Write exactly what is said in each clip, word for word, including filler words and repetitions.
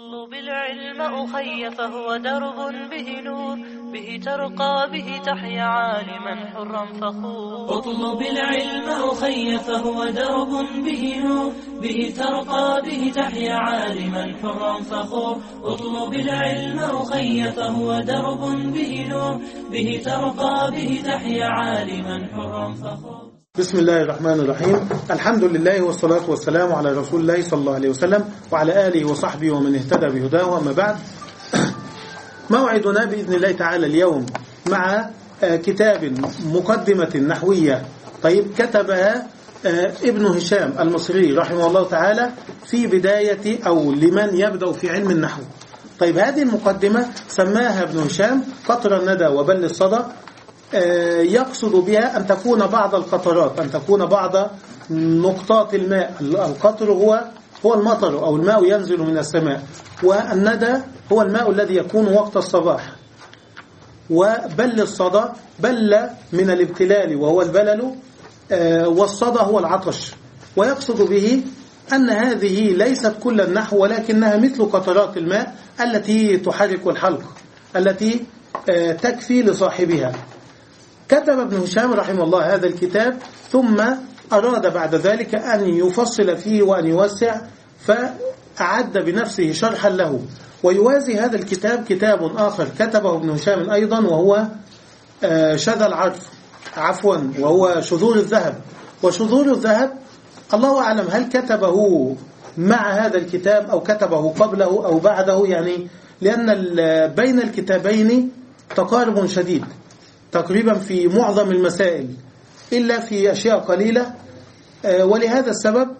اطلب العلم أخي فهو درب به نور، به ترقى به تحيا عالما حرا فخور. اطلب العلم أخي فهو درب به نور، به ترقى به تحيا عالما حرا فخور. اطلب العلم أخي فهو درب به نور، به ترقى به تحيا عالما حرا فخور. بسم الله الرحمن الرحيم. الحمد لله والصلاة والسلام على رسول الله صلى الله عليه وسلم وعلى آله وصحبه ومن اهتدى بهداه. أما بعد، موعدنا بإذن الله تعالى اليوم مع كتاب مقدمة نحوية طيب كتبها ابن هشام المصري رحمه الله تعالى في بداية أو لمن يبدأ في علم النحو. طيب هذه المقدمة سماها ابن هشام قطر الندى وبل الصدى، يقصد بها أن تكون بعض القطرات، أن تكون بعض نقطات الماء. القطر هو هو المطر أو الماء ينزل من السماء، والندى هو الماء الذي يكون وقت الصباح، وبل الصدى بل من الابتلال وهو البلل، والصدى هو العطش. ويقصد به أن هذه ليست كل النحو، ولكنها مثل قطرات الماء التي تحرك الحلق، التي تكفي لصاحبها. كتب ابن هشام رحمه الله هذا الكتاب، ثم أراد بعد ذلك أن يفصل فيه وأن يوسع، فأعد بنفسه شرحا له. ويوازي هذا الكتاب كتاب آخر كتبه ابن هشام أيضا، وهو شذا العرف عفوا وهو شذور الذهب. وشذور الذهب الله أعلم هل كتبه مع هذا الكتاب أو كتبه قبله أو بعده، يعني لأن بين الكتابين تقارب شديد تقريبا في معظم المسائل إلا في أشياء قليلة. ولهذا السبب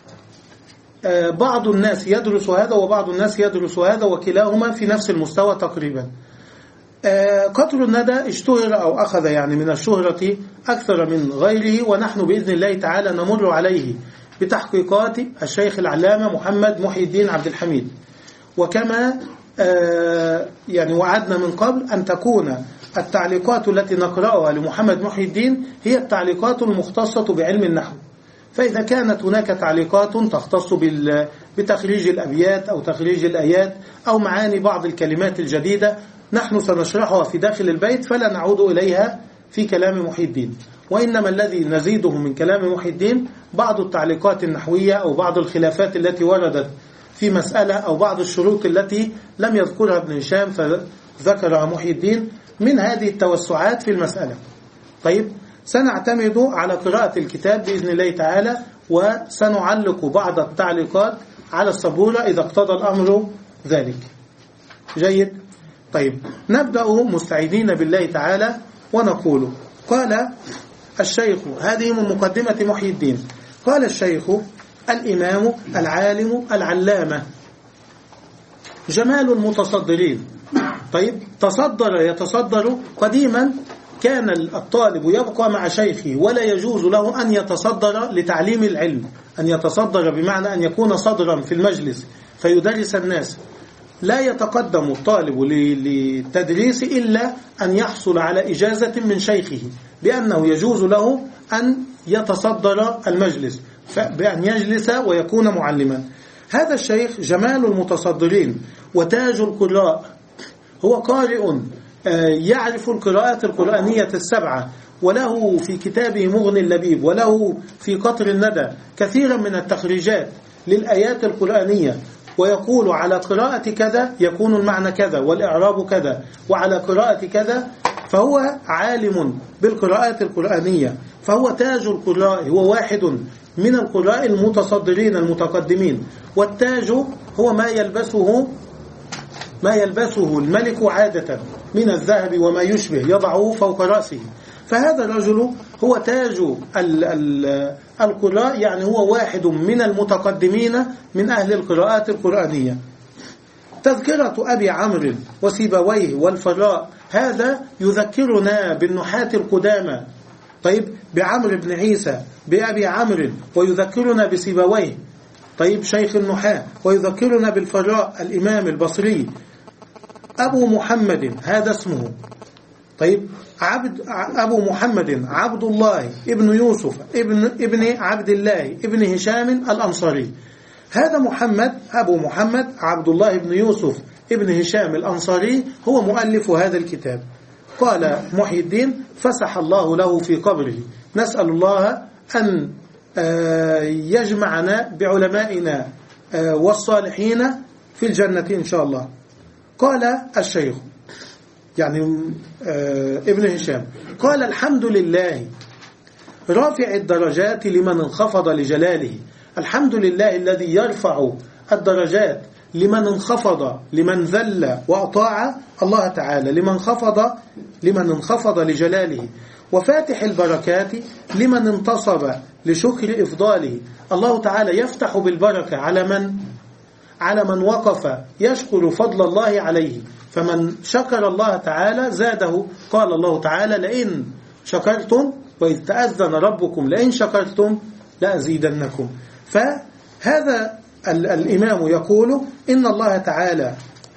بعض الناس يدرس هذا وبعض الناس يدرس هذا، وكلاهما في نفس المستوى تقريبا. قطر الندى اشتهر أو أخذ يعني من الشهرة أكثر من غيره، ونحن بإذن الله تعالى نمر عليه بتحقيقات الشيخ العلامة محمد محي الدين عبد الحميد. وكما يعني وعدنا من قبل أن تكون التعليقات التي نقرأها لمحمد محي الدين هي التعليقات المختصة بعلم النحو. فإذا كانت هناك تعليقات تختص بتخريج الأبيات أو تخريج الآيات أو معاني بعض الكلمات الجديدة، نحن سنشرحها في داخل البيت فلا نعود إليها في كلام محي الدين، وإنما الذي نزيده من كلام محي الدين بعض التعليقات النحوية أو بعض الخلافات التي وردت في مسألة أو بعض الشروط التي لم يذكرها ابن هشام فذكرها محي الدين من هذه التوسعات في المسألة. طيب سنعتمد على قراءة الكتاب بإذن الله تعالى، وسنعلق بعض التعليقات على السبورة إذا اقتضى الأمر ذلك. جيد. طيب نبدأ مستعيذين بالله تعالى ونقول: قال الشيخ، هذه من مقدمة محي الدين، قال الشيخ الإمام العالم العلامة جمال المتصدرين. طيب تصدر يتصدر، قديما كان الطالب يبقى مع شيخه ولا يجوز له أن يتصدر لتعليم العلم، أن يتصدر بمعنى أن يكون صدرا في المجلس فيدرس الناس. لا يتقدم الطالب للتدريس إلا أن يحصل على إجازة من شيخه بأنه يجوز له أن يتصدر المجلس، بأن يجلس ويكون معلما. هذا الشيخ جمال المتصدرين وتاج القراء، هو قارئ يعرف القراءات القرآنية السبعة، وله في كتابه مغني اللبيب وله في قطر الندى كثيرا من التخريجات للآيات القرآنية، ويقول على قراءة كذا يكون المعنى كذا والإعراب كذا، وعلى قراءة كذا. فهو عالم بالقراءات القرآنية، فهو تاج القراء، هو واحد من القراء المتصدرين المتقدمين. والتاج هو ما يلبسه ما يلبسه الملك عادة من الذهب وما يشبه، يضعه فوق رأسه. فهذا الرجل هو تاج القراء، يعني هو واحد من المتقدمين من أهل القراءات القرآنية. تذكرة أبي عمرو وسيبويه والفراء، هذا يذكرنا بالنحاة القدامى. طيب بعمرو بن عيسى بأبي عمرو، ويذكرنا بسيبويه طيب شيخ النحاة، ويذكرنا بالفراء الإمام البصري. أبو محمد هذا اسمه. طيب عبد أبو محمد عبد الله ابن يوسف ابن ابن عبد الله ابن هشام الأنصاري. هذا محمد أبو محمد عبد الله بن يوسف ابن هشام الأنصاري هو مؤلف هذا الكتاب. قال محي الدين: فسح الله له في قبره. نسأل الله أن يجمعنا بعلمائنا والصالحين في الجنة إن شاء الله. قال الشيخ يعني ابن هشام قال: الحمد لله رافع الدرجات لمن انخفض لجلاله. الحمد لله الذي يرفع الدرجات لمن انخفض، لمن ذل وأطاع الله تعالى، لمن انخفض لمن انخفض لجلاله، وفاتح البركات لمن انتصب لشكر إفضاله. الله تعالى يفتح بالبركة على من على من وقف يشكر فضل الله عليه، فمن شكر الله تعالى زاده. قال الله تعالى: لئن شكرتم وإذ تأذن ربكم لئن شكرتم لأزيدنكم. فهذا الإمام يقول إن الله تعالى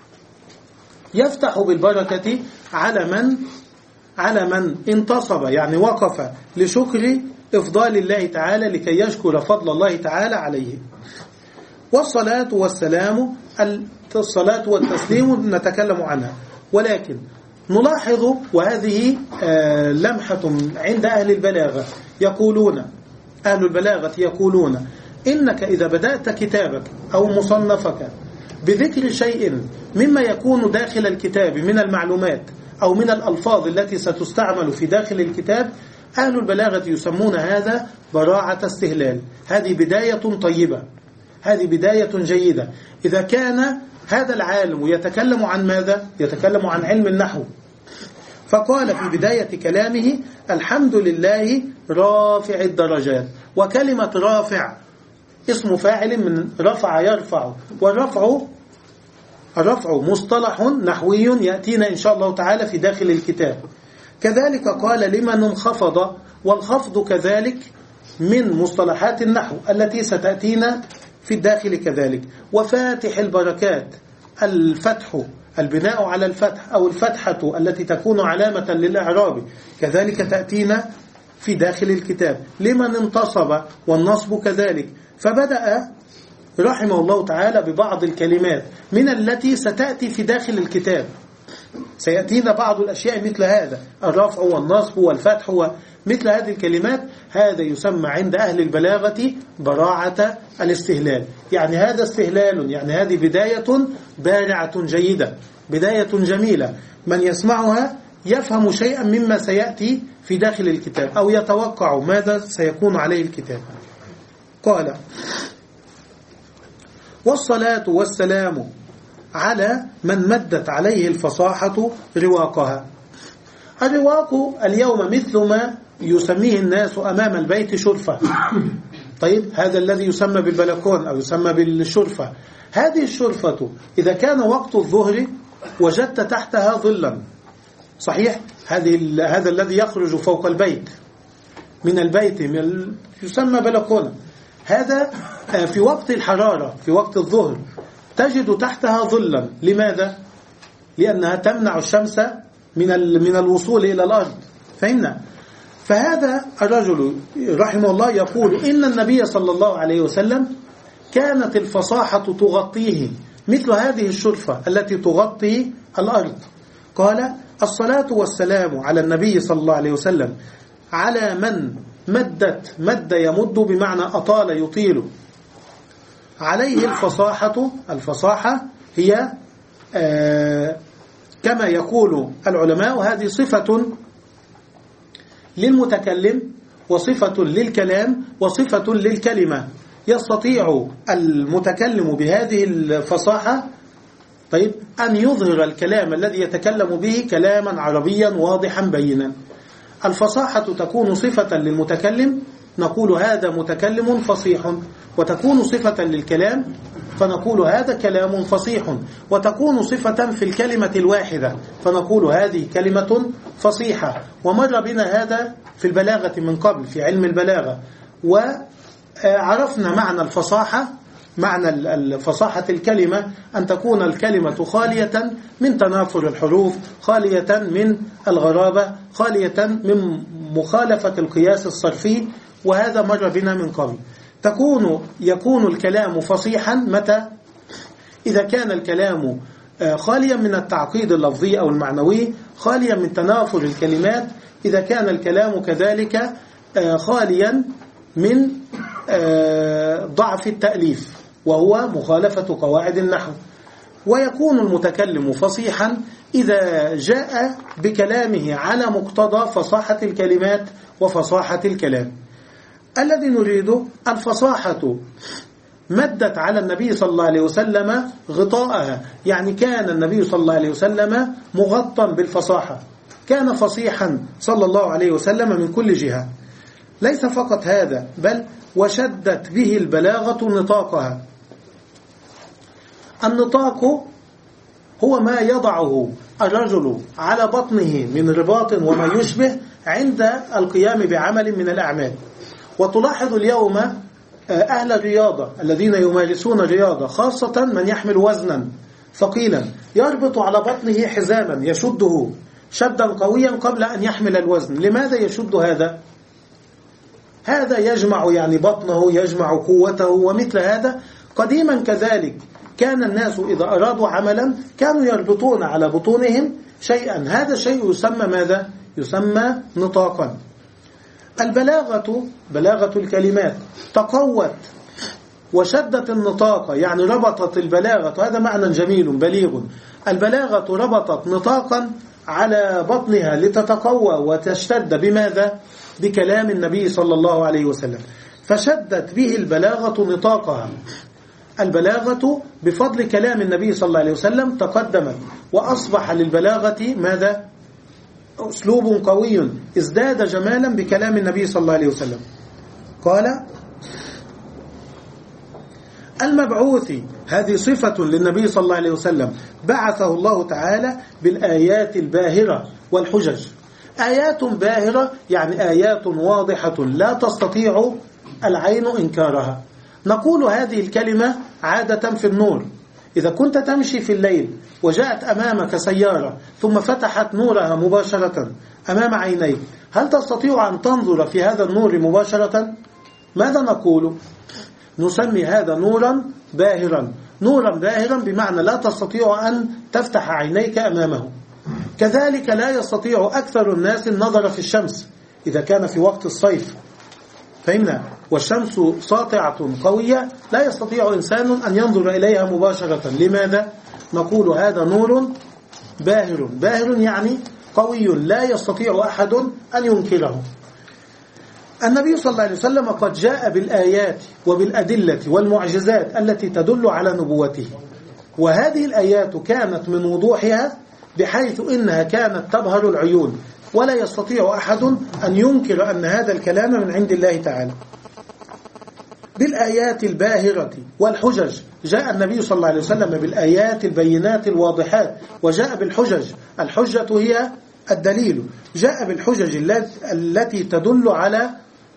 يفتح بالبركة على من على من انتصب، يعني وقف لشكر إفضال الله تعالى لكي يشكر فضل الله تعالى عليه. والصلاة والسلام، الصلاة والتسليم نتكلم عنها، ولكن نلاحظ وهذه لمحة عند أهل البلاغة، يقولون أهل البلاغة يقولون إنك إذا بدأت كتابك أو مصنفك بذكر شيء مما يكون داخل الكتاب من المعلومات أو من الألفاظ التي ستستعمل في داخل الكتاب، أهل البلاغة يسمون هذا براعة استهلال. هذه بداية طيبة، هذه بداية جيدة. إذا كان هذا العالم يتكلم عن ماذا؟ يتكلم عن علم النحو، فقال في بداية كلامه: الحمد لله رافع الدرجات. وكلمة رافع اسم فاعل من رفع يرفع، والرفع الرفع مصطلح نحوي يأتينا إن شاء الله تعالى في داخل الكتاب. كذلك قال لمن انخفض، والخفض كذلك من مصطلحات النحو التي ستأتينا في الداخل كذلك. وفاتح البركات، الفتح البناء على الفتح أو الفتحة التي تكون علامة للإعراب كذلك تأتينا في داخل الكتاب. لمن انتصب، والنصب كذلك. فبدأ رحمه الله تعالى ببعض الكلمات من التي ستأتي في داخل الكتاب. سيأتينا بعض الأشياء مثل هذا، الرفع والنصب والفتح ومثل هذه الكلمات. هذا يسمى عند أهل البلاغة براعة الاستهلال. يعني هذا استهلال، يعني هذه بداية بارعة جيدة، بداية جميلة. من يسمعها يفهم شيئا مما سيأتي في داخل الكتاب أو يتوقع ماذا سيكون عليه الكتاب. قال: والصلاة والسلام على من مدت عليه الفصاحة رواقها. الرواق اليوم مثل ما يسميه الناس أمام البيت شرفة. طيب، هذا الذي يسمى بالبلكون أو يسمى بالشرفة. هذه الشرفة إذا كان وقت الظهر وجدت تحتها ظلا، صحيح، هذه هذا الذي يخرج فوق البيت من البيت من يسمى بلكون. هذا في وقت الحرارة في وقت الظهر تجد تحتها ظلا. لماذا؟ لأنها تمنع الشمس من من الوصول إلى الأرض. فهمنا؟ فهذا الرجل رحمه الله يقول إن النبي صلى الله عليه وسلم كانت الفصاحة تغطيه مثل هذه الشرفة التي تغطي الأرض. قال: الصلاة والسلام على النبي صلى الله عليه وسلم على من مدت، مد يمد بمعنى أطال يطيل، عليه الفصاحة. الفصاحة هي آه كما يقول العلماء هذه صفة للمتكلم وصفة للكلام وصفة للكلمة. يستطيع المتكلم بهذه الفصاحة طيب أن يظهر الكلام الذي يتكلم به كلاما عربيا واضحا بينا. الفصاحة تكون صفة للمتكلم، نقول هذا متكلم فصيح، وتكون صفة للكلام فنقول هذا كلام فصيح، وتكون صفة في الكلمة الواحدة فنقول هذه كلمة فصيحة. ومر بنا هذا في البلاغة من قبل في علم البلاغة، وعرفنا معنى الفصاحة. معنى الفصاحة الكلمة أن تكون الكلمة خالية من تنافر الحروف، خالية من الغرابة، خالية من مخالفة القياس الصرفي، وهذا مر بنا من قبل. تكون يكون الكلام فصيحا متى؟ إذا كان الكلام خاليا من التعقيد اللفظي أو المعنوي، خاليا من تنافر الكلمات، إذا كان الكلام كذلك خاليا من ضعف التأليف وهو مخالفة قواعد النحو. ويكون المتكلم فصيحا إذا جاء بكلامه على مقتضى فصاحة الكلمات وفصاحة الكلام. الذي نريده الفصاحة مدت على النبي صلى الله عليه وسلم غطاءها، يعني كان النبي صلى الله عليه وسلم مغطى بالفصاحة، كان فصيحا صلى الله عليه وسلم من كل جهة. ليس فقط هذا، بل وشدت به البلاغة نطاقها. النطاق هو ما يضعه الرجل على بطنه من رباط وما يشبه عند القيام بعمل من الأعمال. وتلاحظ اليوم أهل الرياضة الذين يمارسون الرياضة، خاصة من يحمل وزنا ثقيلا، يربط على بطنه حزاما يشده شدا قويا قبل أن يحمل الوزن. لماذا يشد هذا؟ هذا يجمع يعني بطنه، يجمع قوته ومثل هذا. قديما كذلك كان الناس إذا أرادوا عملا كانوا يربطون على بطونهم شيئا، هذا الشيء يسمى ماذا؟ يسمى نطاقا. البلاغة بلاغة الكلمات تقوت وشدت النطاق، يعني ربطت البلاغة، هذا معنى جميل بليغ. البلاغة ربطت نطاقا على بطنها لتتقوى وتشتد بماذا؟ بكلام النبي صلى الله عليه وسلم، فشدت به البلاغة نطاقها. البلاغة بفضل كلام النبي صلى الله عليه وسلم تقدمت، وأصبح للبلاغة ماذا؟ أسلوب قوي ازداد جمالا بكلام النبي صلى الله عليه وسلم. قال المبعوث، هذه صفة للنبي صلى الله عليه وسلم، بعثه الله تعالى بالآيات الباهرة والحجج. آيات باهرة يعني آيات واضحة لا تستطيع العين إنكارها. نقول هذه الكلمة عادة في النور. إذا كنت تمشي في الليل وجاءت أمامك سيارة ثم فتحت نورها مباشرة أمام عينيك، هل تستطيع أن تنظر في هذا النور مباشرة؟ ماذا نقول؟ نسمي هذا نورا باهرا. نورا باهرا بمعنى لا تستطيع أن تفتح عينيك أمامه. كذلك لا يستطيع أكثر الناس النظر في الشمس إذا كان في وقت الصيف، فهمنا، والشمس ساطعة قوية لا يستطيع إنسان أن ينظر إليها مباشرة. لماذا؟ نقول هذا نور باهر. باهر يعني قوي لا يستطيع أحد أن ينكره. النبي صلى الله عليه وسلم قد جاء بالآيات وبالأدلة والمعجزات التي تدل على نبوته، وهذه الآيات كانت من وضوحها بحيث إنها كانت تبهر العيون، ولا يستطيع أحد أن ينكر أن هذا الكلام من عند الله تعالى. بالآيات الباهرة والحجج جاء النبي صلى الله عليه وسلم بالآيات البينات الواضحات، وجاء بالحجج. الحجة هي الدليل. جاء بالحجج التي تدل على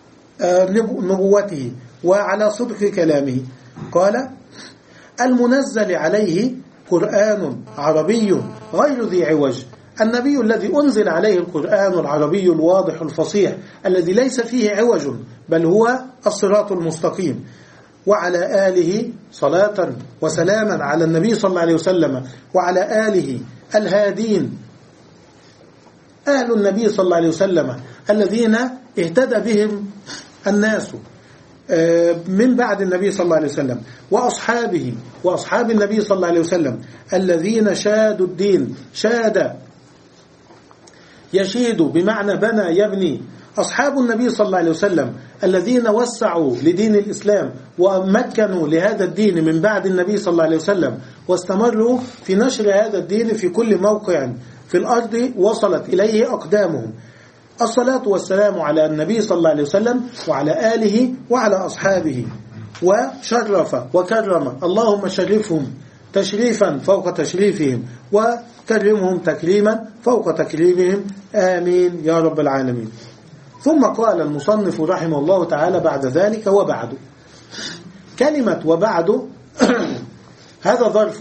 نبوته وعلى صدق كلامه. قال المنزل عليه قرآن عربي غير ذي عوج. النبي الذي أنزل عليه القرآن العربي الواضح الفصيح الذي ليس فيه عوج بل هو الصراط المستقيم. وعلى آله صلاة وسلاما على النبي صلى الله عليه وسلم وعلى آله الهادين، أهل النبي صلى الله عليه وسلم الذين اهتدى بهم الناس من بعد النبي صلى الله عليه وسلم، وأصحابه وأصحاب النبي صلى الله عليه وسلم الذين شادوا الدين. شاد يشيد بمعنى بنى يبني. أصحاب النبي صلى الله عليه وسلم الذين وسعوا لدين الإسلام ومكنوا لهذا الدين من بعد النبي صلى الله عليه وسلم، واستمروا في نشر هذا الدين في كل موقع في الأرض وصلت إليه أقدامهم. الصلاة والسلام على النبي صلى الله عليه وسلم وعلى آله وعلى أصحابه. وشرف وكرم، اللهم شرفهم تشريفا فوق تشريفهم وكرمهم تكريما فوق تكريمهم، آمين يا رب العالمين. ثم قال المصنف رحمه الله تعالى بعد ذلك وبعد. كلمة وبعد هذا ظرف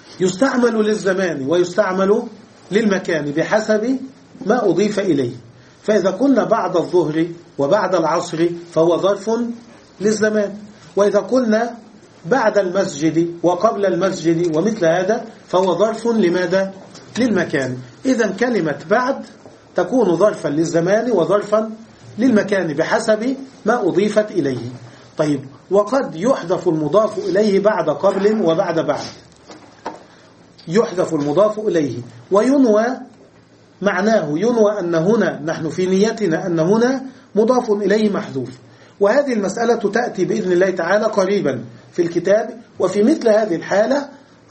يستعمل للزمان ويستعمل للمكان بحسب ما أضيف إليه. فإذا قلنا بعد الظهر وبعد العصر فهو ظرف للزمان، وإذا قلنا بعد المسجد وقبل المسجد ومثل هذا فهو ظرف لماذا؟ للمكان. إذا كلمة بعد تكون ظرفا للزمان وظرفا للمكان بحسب ما أضيفت إليه. طيب، وقد يحذف المضاف إليه بعد قبل وبعد بعد، يحذف المضاف إليه وينوى معناه، ينوى أن هنا نحن في نيتنا أن هنا مضاف إليه محذوف، وهذه المسألة تأتي بإذن الله تعالى قريبا في الكتاب. وفي مثل هذه الحالة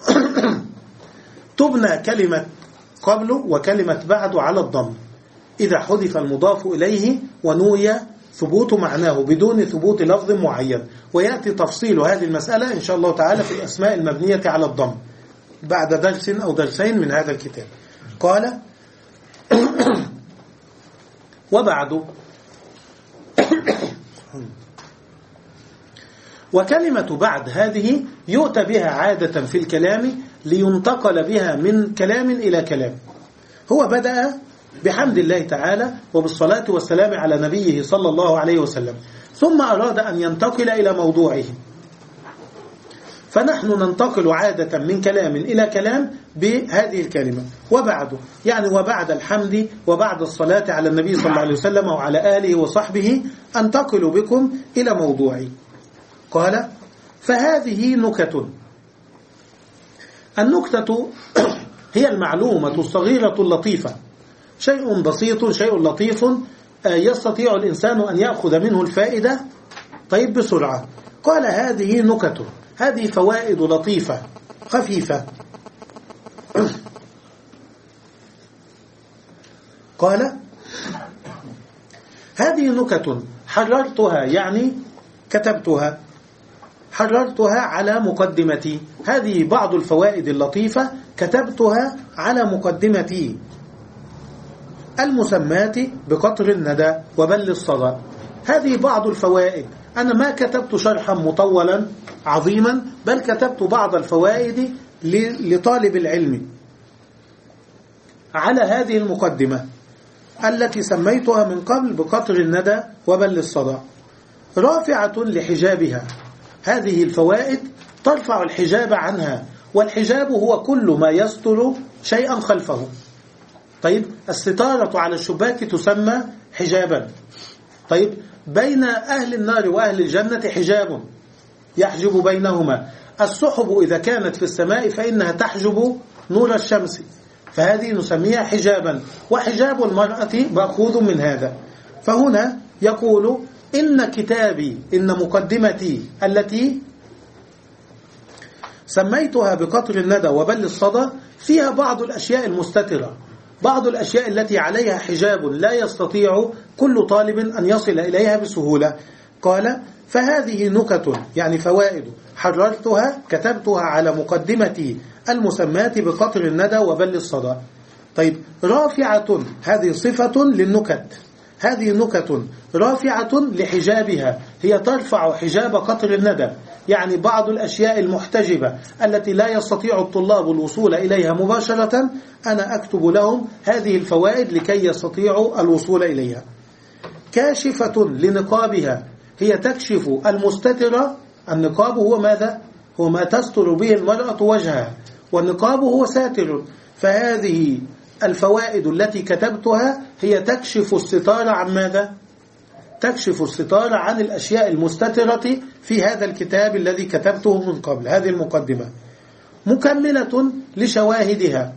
تبنى كلمة قبل وكلمة بعد على الضم إذا حذف المضاف إليه ونوي ثبوت معناه بدون ثبوت لفظ معين، ويأتي تفصيل هذه المسألة إن شاء الله تعالى في الأسماء المبنية على الضم بعد درس أو درسين من هذا الكتاب. قال وبعد. وكلمة بعد هذه يؤتى بها عادة في الكلام لينتقل بها من كلام إلى كلام. هو بدأ بحمد الله تعالى وبالصلاة والسلام على نبيه صلى الله عليه وسلم، ثم أراد أن ينتقل إلى موضوعه، فنحن ننتقل عادة من كلام إلى كلام بهذه الكلمة وبعد، يعني وبعد الحمد وبعد الصلاة على النبي صلى الله عليه وسلم وعلى آله وصحبه أنتقل بكم إلى موضوعي. قال فهذه نكت. النكتة هي المعلومة الصغيرة اللطيفة، شيء بسيط شيء لطيف يستطيع الإنسان أن يأخذ منه الفائدة طيب بسرعة. قال هذه نكت، هذه فوائد لطيفة خفيفة. قال هذه نكت حررتها، يعني كتبتها، حررتها على مقدمتي. هذه بعض الفوائد اللطيفة كتبتها على مقدمتي المسمات بقطر الندى وبل الصدى. هذه بعض الفوائد، أنا ما كتبت شرحا مطولا عظيما، بل كتبت بعض الفوائد لطالب العلم على هذه المقدمة التي سميتها من قبل بقطر الندى وبل الصدى، رافعة لحجابها. هذه الفوائد ترفع الحجاب عنها، والحجاب هو كل ما يستر شيئا خلفه. طيب، الستارة على الشباك تسمى حجابا. طيب، بين أهل النار وأهل الجنة حجاب يحجب بينهما. السحب إذا كانت في السماء فإنها تحجب نور الشمس، فهذه نسميها حجابا، وحجاب المرأة مأخوذ من هذا. فهنا يقول إن كتابي، إن مقدمتي التي سميتها بقطر الندى وبل الصدى فيها بعض الأشياء المستترة، بعض الأشياء التي عليها حجاب لا يستطيع كل طالب أن يصل إليها بسهولة. قال فهذه نكت، يعني فوائد حررتها كتبتها على مقدمتي المسمات بقطر الندى وبل الصدى. طيب، رافعة، هذه صفة للنكت، هذه نكت رافعة لحجابها، هي ترفع حجاب قطر الندى، يعني بعض الأشياء المحتجبة التي لا يستطيع الطلاب الوصول إليها مباشرة أنا أكتب لهم هذه الفوائد لكي يستطيعوا الوصول إليها. كاشفة لنقابها، هي تكشف المستترة. النقاب هو ماذا؟ هو ما تستر به المرأة وجهها، والنقاب هو ساتر. فهذه الفوائد التي كتبتها هي تكشف الستار عن ماذا؟ تكشف الستار عن الأشياء المستترة في هذا الكتاب الذي كتبته من قبل، هذه المقدمة. مكملة لشواهدها.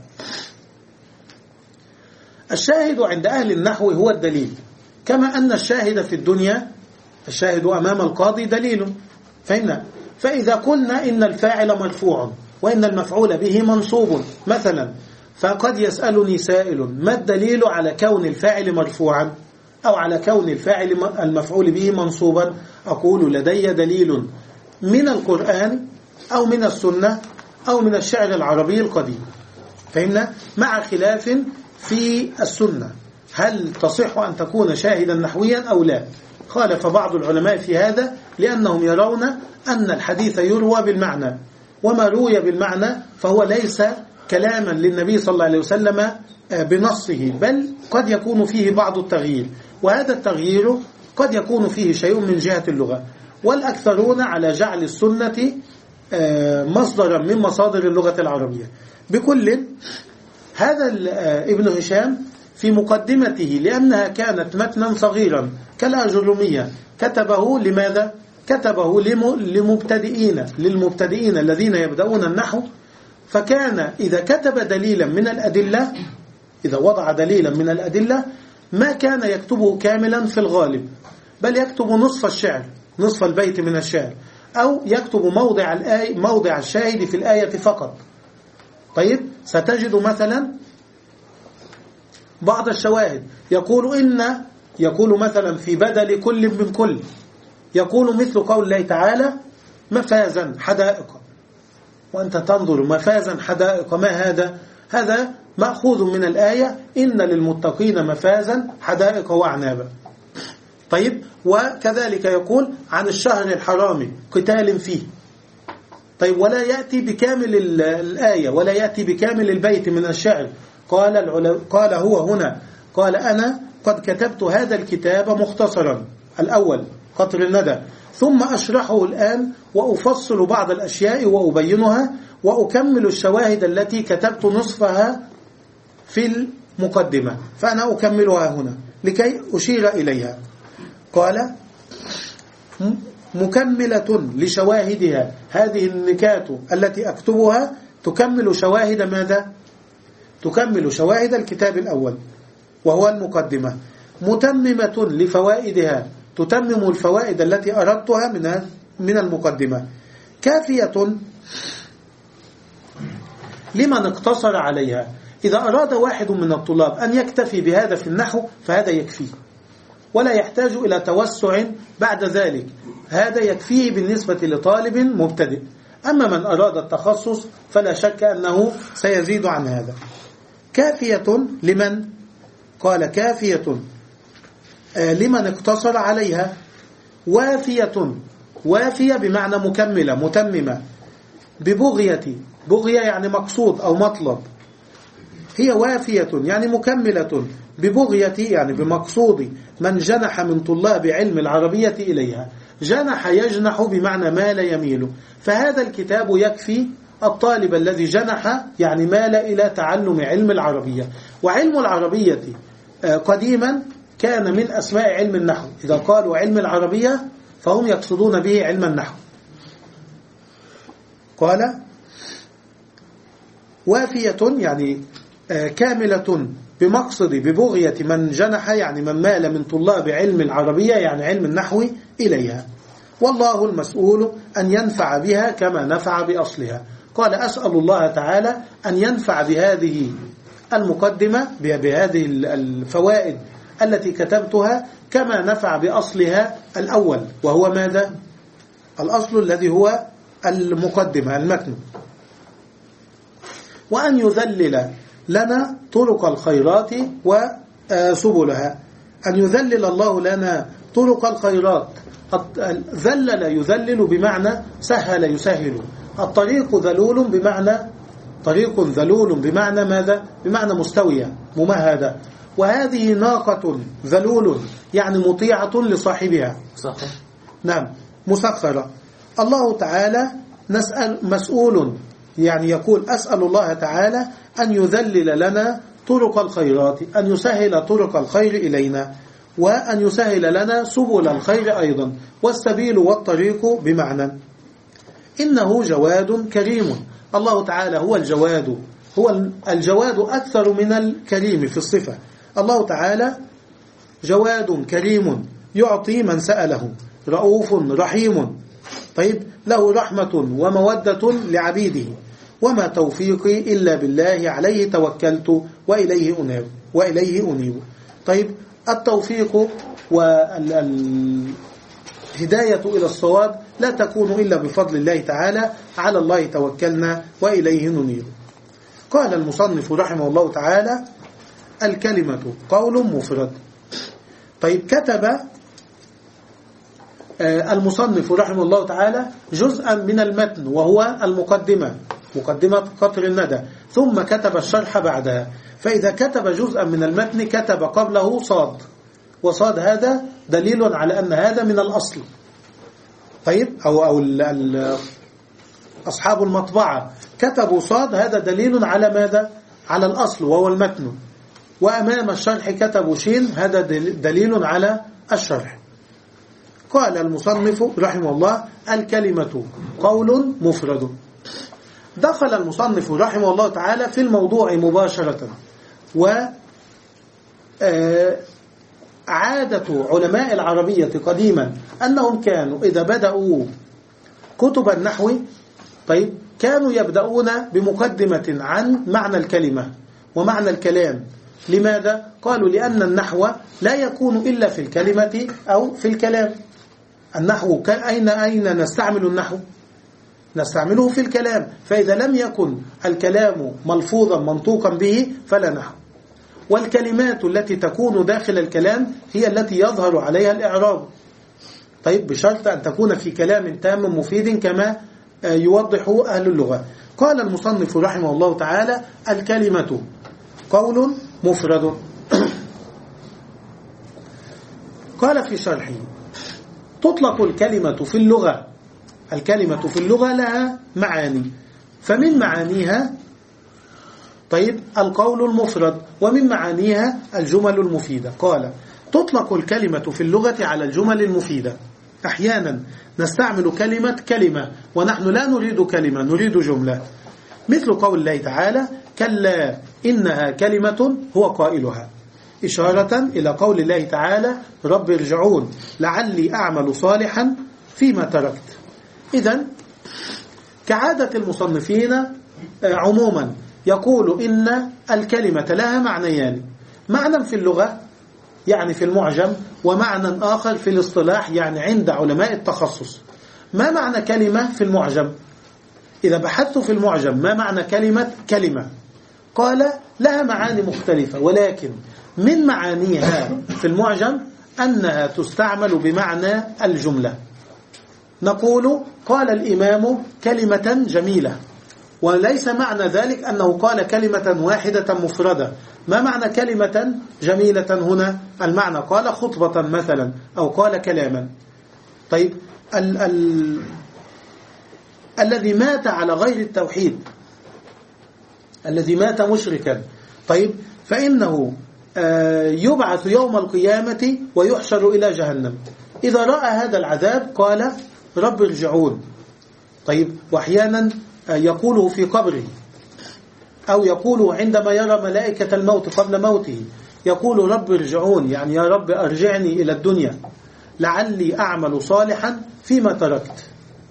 الشاهد عند أهل النحو هو الدليل، كما أن الشاهد في الدنيا، الشاهد أمام القاضي دليل، فهمنا؟ فإذا قلنا إن الفاعل مرفوع وإن المفعول به منصوب مثلا، فقد يسألني سائل ما الدليل على كون الفاعل مرفوعا أو على كون الفاعل المفعول به منصوبا؟ أقول لدي دليل من القرآن أو من السنة أو من الشعر العربي القديم، فهمنا؟ مع خلاف في السنة هل تصح أن تكون شاهدا نحويا أو لا. خالف بعض العلماء في هذا لأنهم يرون أن الحديث يروى بالمعنى، وما روي بالمعنى فهو ليس كلاما للنبي صلى الله عليه وسلم بنصه، بل قد يكون فيه بعض التغيير، وهذا التغيير قد يكون فيه شيء من جهة اللغة، والأكثرون على جعل السنة مصدرا من مصادر اللغة العربية. بكل هذا ابن هشام في مقدمته، لأنها كانت متنا صغيرا كالأجرمية، كتبه لماذا؟ كتبه لمبتدئين للمبتدئين الذين يبدأون النحو، فكان إذا كتب دليلا من الأدلة، إذا وضع دليلا من الأدلة ما كان يكتبه كاملا في الغالب، بل يكتب نصف الشعر، نصف البيت من الشعر، أو يكتب موضع الآية موضع الشاهد في الآية فقط. طيب ستجد مثلا بعض الشواهد يقول إن يقول مثلا في بدل كل من كل، يقول مثل قول الله تعالى مفازا حدائق، وأنت تنظر مفازا حدائق، ما هذا؟ هذا مأخوذ من الآية إن للمتقين مفازا حدائق وأعنابا. طيب وكذلك يقول عن الشهر الحرام قتال فيه. طيب ولا يأتي بكامل الآية ولا يأتي بكامل البيت من الشعر. قال قال هو هنا قال أنا قد كتبت هذا الكتاب مختصرا، الأول قطر الندى، ثم أشرحه الآن وأفصل بعض الأشياء وأبينها وأكمل الشواهد التي كتبت نصفها في المقدمة، فأنا أكملها هنا لكي أشير إليها. قال مكملة لشواهدها، هذه النكات التي أكتبها تكمل شواهد ماذا؟ تكمل شواهد الكتاب الأول وهو المقدمة. متممة لفوائدها، تتمم الفوائد التي أردتها من من المقدمة. كافية لمن اقتصر عليها. إذا أراد واحد من الطلاب أن يكتفي بهذا في النحو فهذا يكفيه، ولا يحتاج إلى توسع بعد ذلك، هذا يكفيه بالنسبة لطالب مبتدئ. أما من أراد التخصص فلا شك أنه سيزيد عن هذا. كافية لمن؟ قال كافية لمن اقتصر عليها. وافية، وافية بمعنى مكملة متممة. ببغية، بغية يعني مقصود أو مطلب، هي وافية يعني مكملة ببغية يعني بمقصود من جنح من طلاب علم العربية إليها. جنح يجنح بمعنى مال يميل، فهذا الكتاب يكفي الطالب الذي جنح يعني مال إلى تعلم علم العربية. وعلم العربية قديما كان من أسماء علم النحو، إذا قالوا علم العربية فهم يقصدون به علم النحو. قال وافية يعني كاملة بمقصد ببغية من جنح يعني من مال من طلاب علم العربية يعني علم النحو إليها. والله المسؤول أن ينفع بها كما نفع بأصلها. قال أسأل الله تعالى أن ينفع بهذه المقدمة بهذه الفوائد التي كتبتها كما نفع بأصلها الأول، وهو ماذا؟ الأصل الذي هو المقدمة المتن. وأن يذلل لنا طرق الخيرات وسبلها. أن يذلل الله لنا طرق الخيرات. ذلل يذلل بمعنى سهل يسهل. الطريق ذلول بمعنى طريق ذلول بمعنى ماذا؟ بمعنى مستوية ممهدة. وهذه ناقة ذلول يعني مطيعة لصاحبها. صحيح. نعم مسخرة. الله تعالى نسأل مسؤول يعني يقول أسأل الله تعالى أن يذلل لنا طرق الخيرات، أن يسهل طرق الخير إلينا، وأن يسهل لنا سبل الخير أيضا. والسبيل والطريق بمعنى إنه جواد كريم. الله تعالى هو الجواد، هو الجواد أكثر من الكريم في الصفة. الله تعالى جواد كريم يعطي من سأله، رؤوف رحيم. طيب له رحمة ومودة لعبيده. وما توفيقي إلا بالله عليه توكلت وإليه أنيب وإليه أنيب. طيب التوفيق والهداية إلى الصواب لا تكون إلا بفضل الله تعالى. على الله توكلنا وإليه ننيب. قال المصنف رحمه الله تعالى الكلمة قول مفرد. طيب كتب المصنف رحمه الله تعالى جزءا من المتن وهو المقدمة، مقدمة قطر الندى، ثم كتب الشرح بعدها. فإذا كتب جزءا من المتن كتب قبله صاد، وصاد هذا دليل على أن هذا من الأصل. طيب أو, أو ال ال أصحاب المطبعة كتبوا صاد، هذا دليل على ماذا؟ على الأصل وهو المتن. وأمام الشرح كتبوا شين، هذا دليل على الشرح. قال المصنف رحمه الله: الكلمة قول مفرد. دخل المصنف رحمه الله تعالى في الموضوع مباشرة. و عادة علماء العربية قديما أنهم كانوا إذا بدأوا كتب النحو طيب كانوا يبدأون بمقدمة عن معنى الكلمة ومعنى الكلام. لماذا؟ قالوا لأن النحو لا يكون إلا في الكلمة أو في الكلام. النحو أين أين نستعمل النحو؟ نستعمله في الكلام، فإذا لم يكن الكلام ملفوظا منطوقا به فلا نحو. والكلمات التي تكون داخل الكلام هي التي يظهر عليها الإعراب، طيب بشرط أن تكون في كلام تام مفيد كما يوضح أهل اللغة. قال المصنف رحمه الله تعالى: الكلمة قول مفرد. قال في شرحه: تطلق الكلمة في اللغة الكلمة في اللغة لها معاني، فمن معانيها طيب القول المفرد، ومن معانيها الجمل المفيدة. قال: تطلق الكلمة في اللغة على الجمل المفيدة. أحيانا نستعمل كلمة كلمة ونحن لا نريد كلمة، نريد جملة، مثل قول الله تعالى: كلا إنها كلمة هو قائلها، إشارة إلى قول الله تعالى: رب ارجعون لعلي أعمل صالحا فيما تركت. إذن كعادة المصنفين عموما يقول إن الكلمة لها معنيان: معنى في اللغة يعني في المعجم، ومعنى آخر في الاصطلاح يعني عند علماء التخصص. ما معنى كلمة في المعجم؟ إذا بحثت في المعجم ما معنى كلمة كلمة، قال لها معاني مختلفة، ولكن من معانيها في المعجم أنها تستعمل بمعنى الجملة. نقول قال الإمام كلمة جميلة، وليس معنى ذلك أنه قال كلمة واحدة مفردة. ما معنى كلمة جميلة هنا؟ المعنى قال خطبة مثلا، أو قال كلاما. طيب ال ال الذي مات على غير التوحيد، الذي مات مشركا، طيب فإنه يبعث يوم القيامة ويحشر إلى جهنم. إذا رأى هذا العذاب قال رب ارجعون. طيب وأحيانا يقوله في قبره، أو يقوله عندما يرى ملائكة الموت قبل موته، يقول رب ارجعون، يعني يا رب أرجعني إلى الدنيا لعلي أعمل صالحا فيما تركت.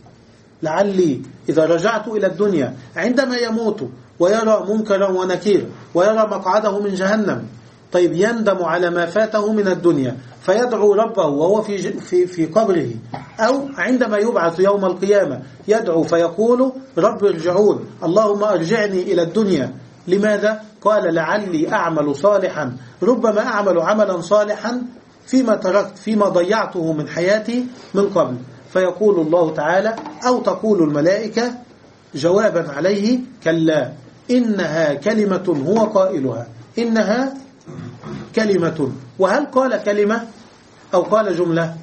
لعلي إذا رجعت إلى الدنيا عندما يموت ويرى منكرا ونكير ويرى مقعده من جهنم، طيب يندم على ما فاته من الدنيا فيدعو ربه وهو في في في قبره، أو عندما يبعث يوم القيامة يدعو فيقول رب ارجعون، اللهم أرجعني إلى الدنيا. لماذا؟ قال لعلي أعمل صالحا، ربما أعمل عملا صالحا فيما تركت، فيما ضيعته من حياتي من قبل. فيقول الله تعالى أو تقول الملائكة جوابا عليه: كلا إنها كلمة هو قائلها. إنها كلمة. وهل قال كلمة أو قال جملة؟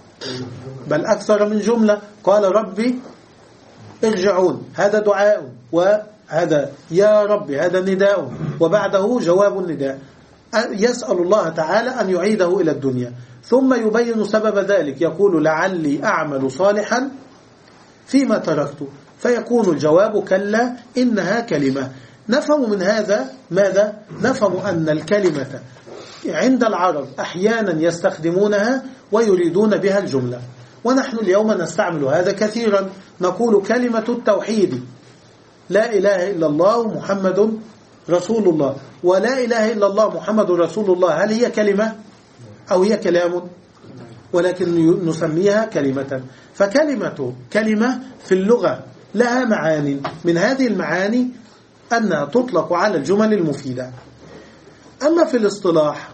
بل أكثر من جملة. قال ربي ارجعون، هذا دعاء، وهذا يا ربي هذا نداء، وبعده جواب النداء. يسأل الله تعالى أن يعيده إلى الدنيا، ثم يبين سبب ذلك، يقول لعلي أعمل صالحا فيما تركت، فيكون الجواب كلا إنها كلمة. نفهم من هذا ماذا؟ نفهم أن الكلمة عند العرب أحيانا يستخدمونها ويريدون بها الجملة، ونحن اليوم نستعمل هذا كثيرا. نقول كلمة التوحيد لا إله إلا الله محمد رسول الله، ولا إله إلا الله محمد رسول الله هل هي كلمة أو هي كلام؟ ولكن نسميها كلمة. فكلمة كلمة في اللغة لها معاني، من هذه المعاني أنها تطلق على الجمل المفيدة. أما في الاصطلاح،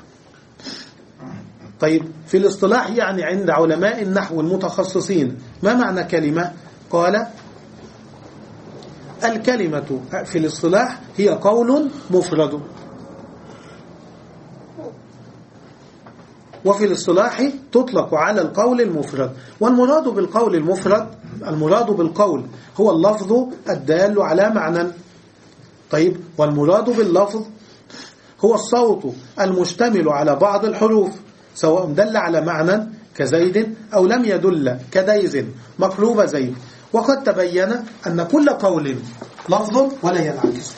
طيب في الاصطلاح يعني عند علماء النحو المتخصصين ما معنى كلمة؟ قال الكلمة في الاصطلاح هي قول مفرد، وفي الاصطلاح تطلق على القول المفرد. والمراد بالقول المفرد، المراد بالقول هو اللفظ الدال على معنى. طيب، والمراد باللفظ هو الصوت المشتمل على بعض الحروف، سواء دل على معنى كزيد أو لم يدل كديز مقلوب زيد. وقد تبين أن كل قول لفظ ولا ينعكس.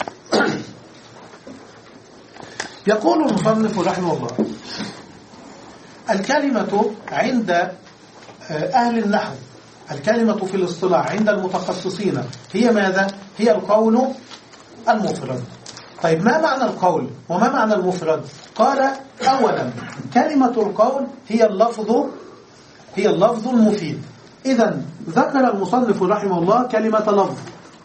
يقول المصنف رحمه الله: الكلمة عند أهل النحو، الكلمة في الاصطلاح عند المتخصصين هي ماذا؟ هي القول المفرد. طيب، ما معنى القول وما معنى المفرد؟ قال: أولا كلمة القول هي اللفظ هي اللفظ المفيد. إذن ذكر المصنف رحمه الله كلمة لفظ.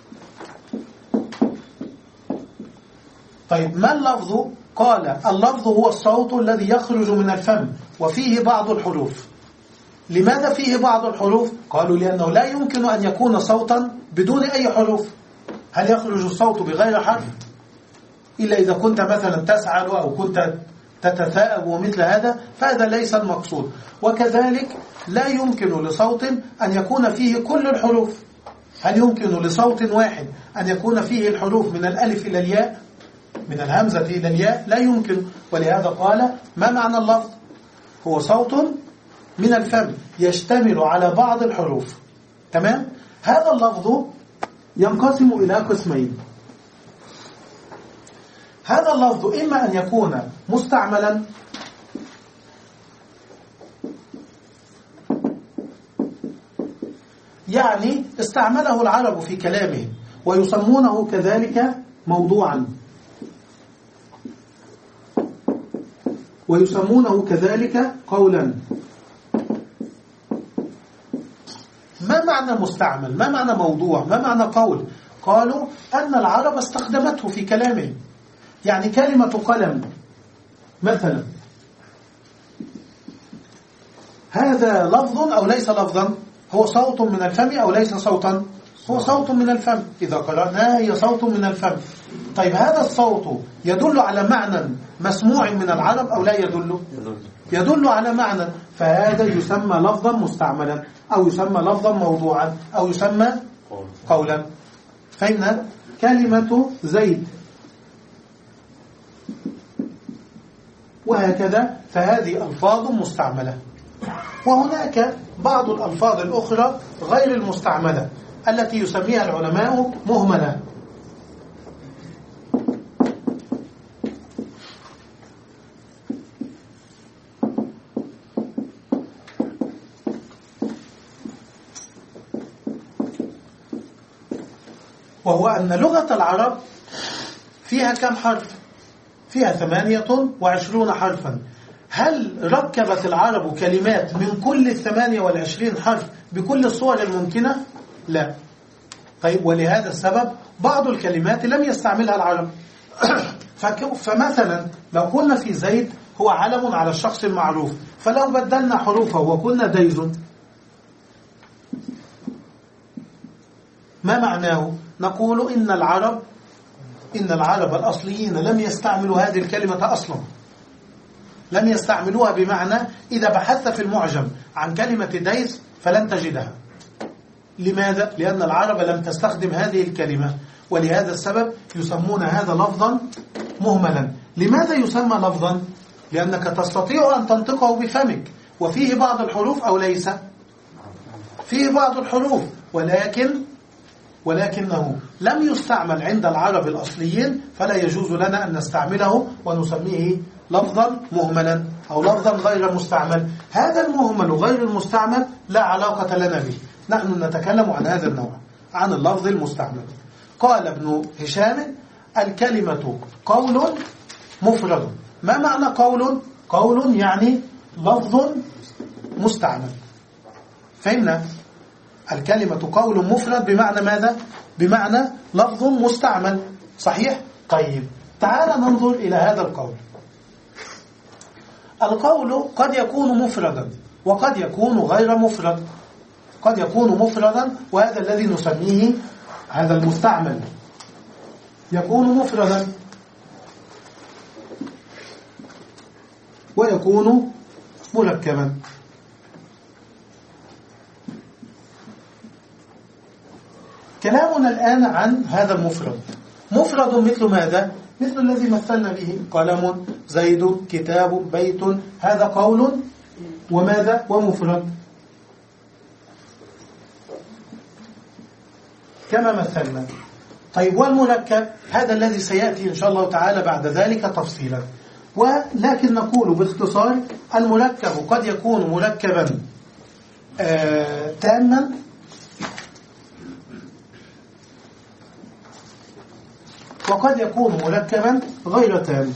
طيب، ما اللفظ؟ قال: اللفظ هو الصوت الذي يخرج من الفم وفيه بعض الحروف. لماذا فيه بعض الحروف؟ قالوا: لأنه لا يمكن أن يكون صوتا بدون أي حروف. هل يخرج الصوت بغير حرف؟ إلا إذا كنت مثلا تسعل أو كنت تتثاءب ومثل هذا، فهذا ليس المقصود. وكذلك لا يمكن لصوت أن يكون فيه كل الحروف. هل يمكن لصوت واحد أن يكون فيه الحروف من الألف إلى الياء، من الهمزة إلى الياء؟ لا يمكن. ولهذا قال: ما معنى اللفظ؟ هو صوت من الفم يشتمل على بعض الحروف. تمام؟ هذا اللفظ ينقسم إلى قسمين. هذا اللفظ إما أن يكون مستعملا، يعني استعمله العرب في كلامهم ويسمونه كذلك موضوعا، ويسمونه كذلك قولا. ما معنى مستعمل؟ ما معنى موضوع؟ ما معنى قول؟ قالوا أن العرب استخدمته في كلامهم. يعني كلمة قلم مثلا، هذا لفظ أو ليس لفظا؟ هو صوت من الفم أو ليس صوتا؟ هو صوت من الفم. إذا قرأناه هي صوت من الفم. طيب، هذا الصوت يدل على معنى مسموع من العرب أو لا يدل؟ يدل على معنى، فهذا يسمى لفظا مستعملا، أو يسمى لفظا موضوعا، أو يسمى قولا. فهمنا؟ كلمة زيد وهكذا، فهذه ألفاظ مستعملة. وهناك بعض الألفاظ الأخرى غير المستعملة التي يسميها العلماء مهملة. وهو أن لغة العرب فيها كم حرف؟ فيها ثمانية وعشرون حرفا. هل ركبت العرب كلمات من كل الثمانية والعشرين حرف بكل الصور الممكنة؟ لا. طيب، ولهذا السبب بعض الكلمات لم يستعملها العرب. فمثلا لو قلنا في زيد هو علم على الشخص المعروف، فلو بدلنا حروفه وقلنا ديز، ما معناه؟ نقول إن العرب إن العرب الأصليين لم يستعملوا هذه الكلمة أصلا، لم يستعملوها. بمعنى إذا بحثت في المعجم عن كلمة ديز فلن تجدها. لماذا؟ لأن العرب لم تستخدم هذه الكلمة، ولهذا السبب يسمون هذا لفظا مهملا. لماذا يسمى لفظا؟ لأنك تستطيع أن تنطقه بفمك، وفيه بعض الحروف أو ليس؟ فيه بعض الحروف، ولكن ولكنه لم يستعمل عند العرب الأصليين، فلا يجوز لنا أن نستعمله ونسميه لفظا مهملا أو لفظا غير مستعمل. هذا المهمل غير المستعمل لا علاقة لنا به، نحن نتكلم عن هذا النوع، عن اللفظ المستعمل. قال ابن هشام: الكلمة قول مفرد. ما معنى قول؟ قول يعني لفظ مستعمل. فهمنا؟ الكلمة قول مفرد بمعنى ماذا؟ بمعنى لفظ مستعمل. صحيح؟ طيب، تعال ننظر إلى هذا القول. القول قد يكون مفردا وقد يكون غير مفرد. قد يكون مفردا، وهذا الذي نسميه هذا المستعمل يكون مفردا ويكون مركبا. كلامنا الآن عن هذا المفرد. مفرد مثل ماذا؟ مثل الذي مثلنا به: قلم، زيد، كتاب، بيت. هذا قول وماذا؟ ومفرد كما مثلنا. طيب والمركب هذا الذي سيأتي إن شاء الله تعالى بعد ذلك تفصيلا، ولكن نقول باختصار: المركب قد يكون مركبا آه تاما، وقد يكون مركبا غير تام.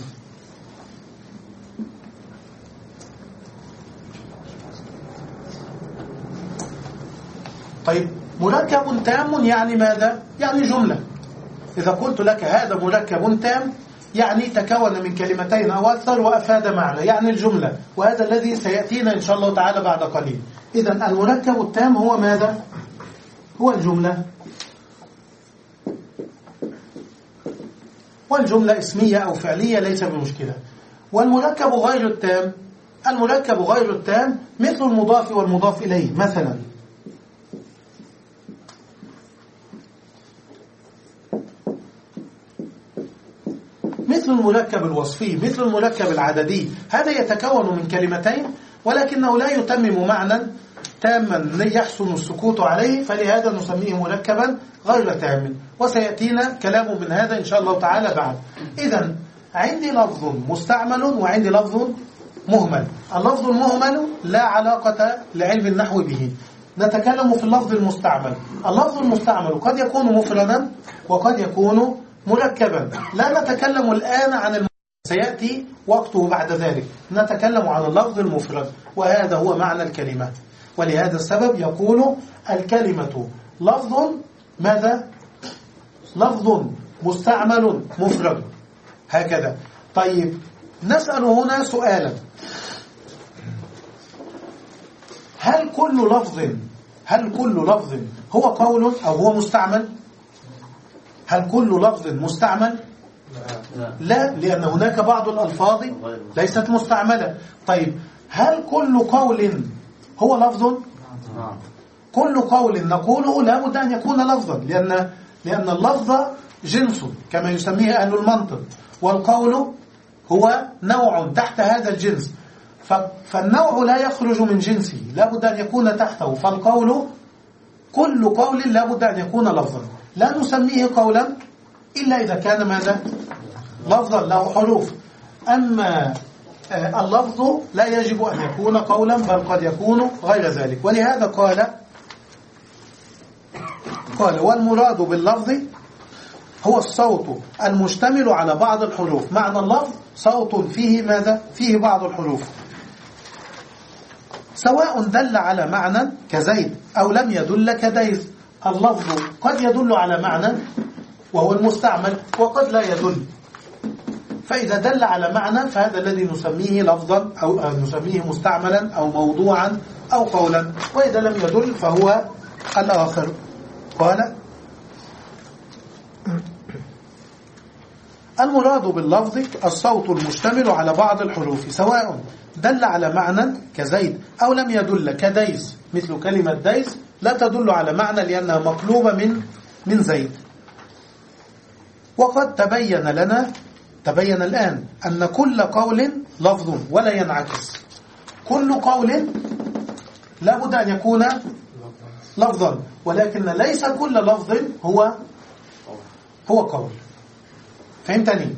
طيب مركب تام يعني ماذا؟ يعني جملة. إذا قلت لك هذا مركب تام يعني تكون من كلمتين أو أكثر وأفاد معنى، يعني الجملة، وهذا الذي سيأتينا إن شاء الله تعالى بعد قليل. إذن المركب التام هو ماذا؟ هو الجملة، والجملة اسمية أو فعلية ليس بمشكلة. والمركب غير التام، المركب غير التام مثل المضاف والمضاف إليه. مثلا مثل المركب الوصفي، مثل المركب العددي. هذا يتكون من كلمتين ولكنه لا يتمم معنى تاما يحسن السكوت عليه، فلهذا نسميه مركبا غير تام، وسيأتينا كلام من هذا إن شاء الله تعالى بعد. إذن عندي لفظ مستعمل وعندي لفظ مهمل. اللفظ المهمل لا علاقة لعلم النحو به، نتكلم في اللفظ المستعمل. اللفظ المستعمل قد يكون مفردا وقد يكون مركبا. لا نتكلم الآن عن الم... سيأتي وقته بعد ذلك. نتكلم عن اللفظ المفرد، وهذا هو معنى الكلمة. ولهذا السبب يقول الكلمة لفظ ماذا؟ لفظ مستعمل مفرد، هكذا. طيب نسأل هنا سؤالا: هل كل لفظ هل كل لفظ هو قول أو هو مستعمل؟ هل كل لفظ مستعمل؟ لا، لأن هناك بعض الألفاظ ليست مستعملة. طيب هل كل قول هو لفظ؟ كل قول نقوله لا بد أن يكون لفظا، لأن لأن اللفظ جنس كما يسميه أهل المنطق، والقول هو نوع تحت هذا الجنس، فالنوع لا يخرج من جنسه، لا بد أن يكون تحته. فالقول كل قول لا بد أن يكون لفظا، لا نسميه قولا إلا إذا كان ماذا؟ لفظا له حروف. أما اللفظ لا يجب أن يكون قولا، بل قد يكون غير ذلك. ولهذا قال قال والمراد باللفظ هو الصوت المشتمل على بعض الحروف. معنى اللفظ صوت فيه ماذا؟ فيه بعض الحروف، سواء دل على معنى كزيد أو لم يدل كديس. اللفظ قد يدل على معنى وهو المستعمل، وقد لا يدل. فإذا دل على معنى فهذا الذي نسميه لفظا أو نسميه مستعملا أو موضوعا أو قولا، وإذا لم يدل فهو الآخر. قال المراد باللفظ الصوت المشتمل على بعض الحروف، سواء دل على معنى كزيد أو لم يدل كديس. مثل كلمة ديس لا تدل على معنى لأنها مقلوبة من من زيد. وقد تبين لنا تبين الآن أن كل قول لفظ ولا ينعكس. كل قول لا بد أن يكون لفظا، ولكن ليس كل لفظ هو هو قول. فهمتني؟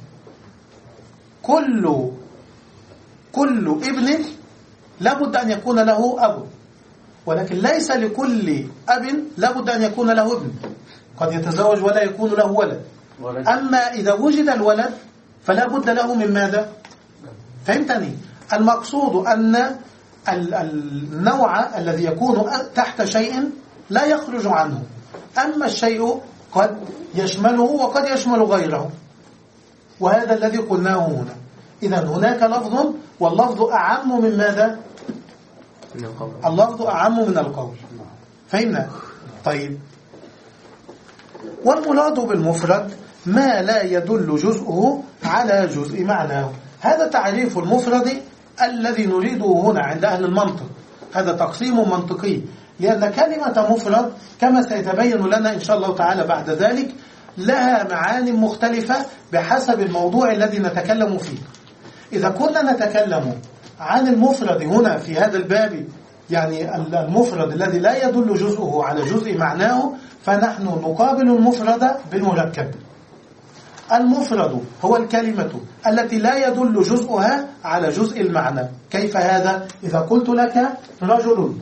كل كل ابن لا بد أن يكون له أب، ولكن ليس لكل أب لا بد أن يكون له ابن. قد يتزوج ولا يكون له ولد. أما إذا وجد الولد فلا بد له من ماذا؟ فهمتني؟ المقصود أن النوع الذي يكون تحت شيء لا يخرج عنه، أما الشيء قد يشمله وقد يشمل غيره، وهذا الذي قلناه هنا. إذن هناك لفظ، واللفظ أعم من ماذا؟ اللفظ أعم من القول. فهمنا؟ طيب والمراد بالمفرد ما لا يدل جزءه على جزء معناه. هذا تعريف المفرد الذي نريده هنا عند أهل المنطق. هذا تقسيم منطقي، لأن كلمة مفرد كما سيتبين لنا إن شاء الله تعالى بعد ذلك لها معاني مختلفة بحسب الموضوع الذي نتكلم فيه. إذا كنا نتكلم عن المفرد هنا في هذا الباب، يعني المفرد الذي لا يدل جزءه على جزء معناه، فنحن نقابل المفرد بالمركب. المفرد هو الكلمة التي لا يدل جزءها على جزء المعنى. كيف هذا؟ إذا قلت لك رجل،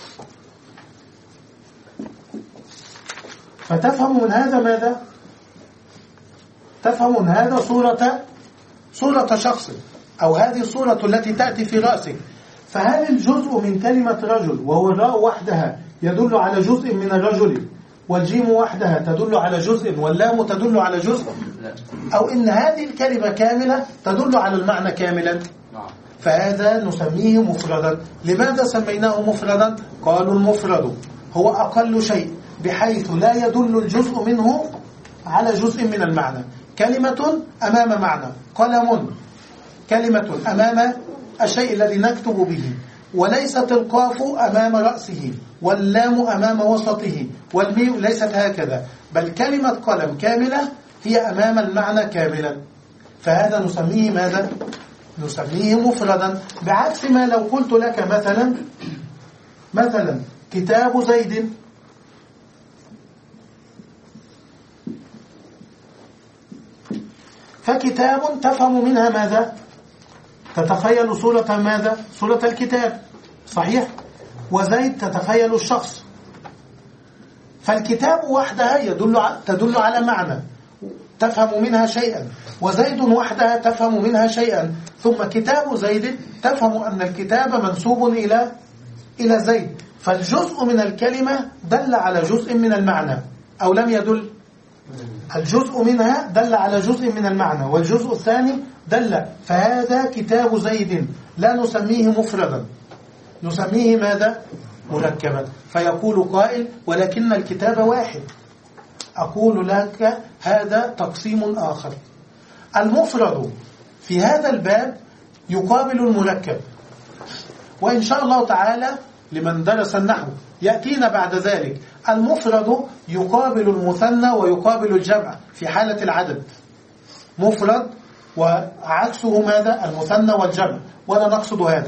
فتفهم من هذا ماذا؟ تفهم من هذا صورة صورة شخص، أو هذه الصورة التي تأتي في رأسك. فهل الجزء من كلمة رجل وهو الراء وحدها يدل على جزء من الرجل، والجيم وحدها تدل على جزء، واللام تدل على جزء، أو إن هذه الكلمة كاملة تدل على المعنى كاملا؟ فهذا نسميه مفردا. لماذا سميناه مفردا؟ قالوا المفرد هو أقل شيء بحيث لا يدل الجزء منه على جزء من المعنى. كلمة أمام معنى، قلم كلمة أمام الشيء الذي نكتب به، وليست القاف أمام رأسه، واللام أمام وسطه، والميم ليست هكذا، بل كلمة قلم كاملة هي أمام المعنى كاملا. فهذا نسميه ماذا؟ نسميه مفردا. بعكس ما لو قلت لك مثلا مثلا كتاب زيد، فكتاب تفهم منها ماذا؟ تتخيل صورة ماذا؟ صورة الكتاب، صحيح؟ وزيد تتخيل الشخص. فالكتاب وحدها يدل تدل على معنى تفهم منها شيئا، وزيد وحدها تفهم منها شيئا، ثم كتاب زيد تفهم أن الكتاب منسوب إلى إلى زيد. فالجزء من الكلمة دل على جزء من المعنى أو لم يدل؟ الجزء منها دل على جزء من المعنى، والجزء الثاني دل. فهذا كتاب زيد لا نسميه مفردا، نسميه ماذا؟ مركبا. فيقول قائل ولكن الكتاب واحد. أقول لك هذا تقسيم آخر. المفرد في هذا الباب يقابل المركب، وإن شاء الله تعالى لمن درس النحو يأتينا بعد ذلك المفرد يقابل المثنى ويقابل الجمع في حالة العدد. مفرد وعكسه ماذا؟ المثنى والجمع، ولا نقصد هذا،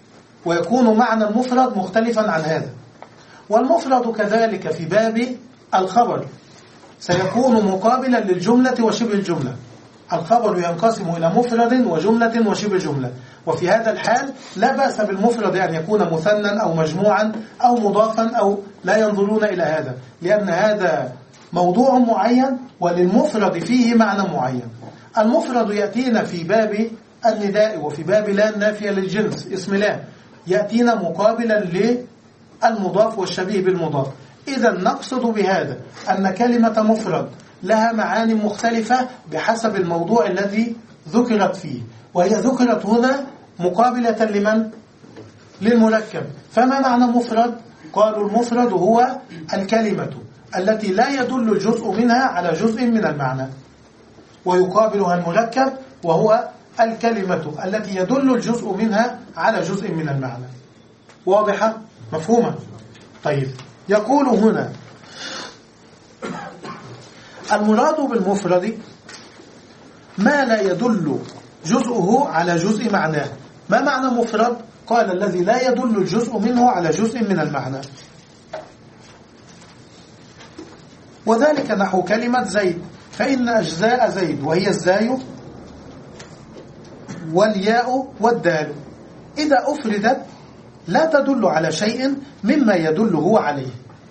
ويكون معنى المفرد مختلفا عن هذا. والمفرد كذلك في باب الخبر سيكون مقابلا للجملة وشبه الجملة. الخبر ينقسم إلى مفرد وجملة وشبه جملة، وفي هذا الحال لا بأس بالمفرد أن يكون مثنى أو مجموعا أو مضافا، أو لا ينظرون إلى هذا، لأن هذا موضوع معين وللمفرد فيه معنى معين. المفرد يأتينا في باب النداء وفي باب لا النافية للجنس، اسم لا، يأتينا مقابلا للمضاف والشبيه بالمضاف. إذا نقصد بهذا أن كلمة مفرد لها معاني مختلفة بحسب الموضوع الذي ذكرت فيه، وهي ذكرت هنا مقابلة لمن؟ للمركب. فما معنى مفرد؟ قالوا المفرد هو الكلمة التي لا يدل الجزء منها على جزء من المعنى، ويقابلها المركب وهو الكلمة التي يدل الجزء منها على جزء من المعنى. واضحة؟ مفهومة؟ طيب، يقول هنا المراد بالمفرد ما لا يدل جزءه على جزء معناه. ما معنى مفرد؟ قال الذي لا يدل الجزء منه على جزء من المعنى، وذلك نحو كلمة زيد، فإن أجزاء زيد وهي الزاي والياء والدال إذا أفردت لا تدل على شيء مما يدل هو عليه.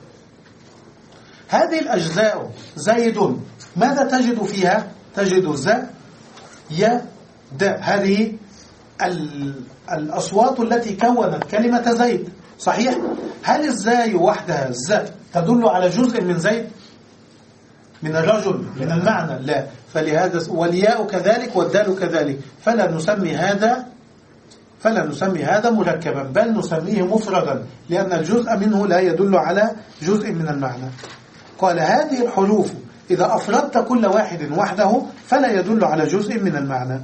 هذه الأجزاء زيد ماذا تجد فيها؟ تجد ز يا د، هذه الأصوات التي كونت كلمة زيد، صحيح؟ هل الزاي وحدها ز تدل على جزء من زيد من الرجل من المعنى؟ لا. فلهذا والياء كذلك والدال كذلك، فلا نسمي هذا فلا نسمي هذا مركبا، بل نسميه مفردا، لأن الجزء منه لا يدل على جزء من المعنى. قال هذه الحروف إذا أفردت كل واحد وحده فلا يدل على جزء من المعنى.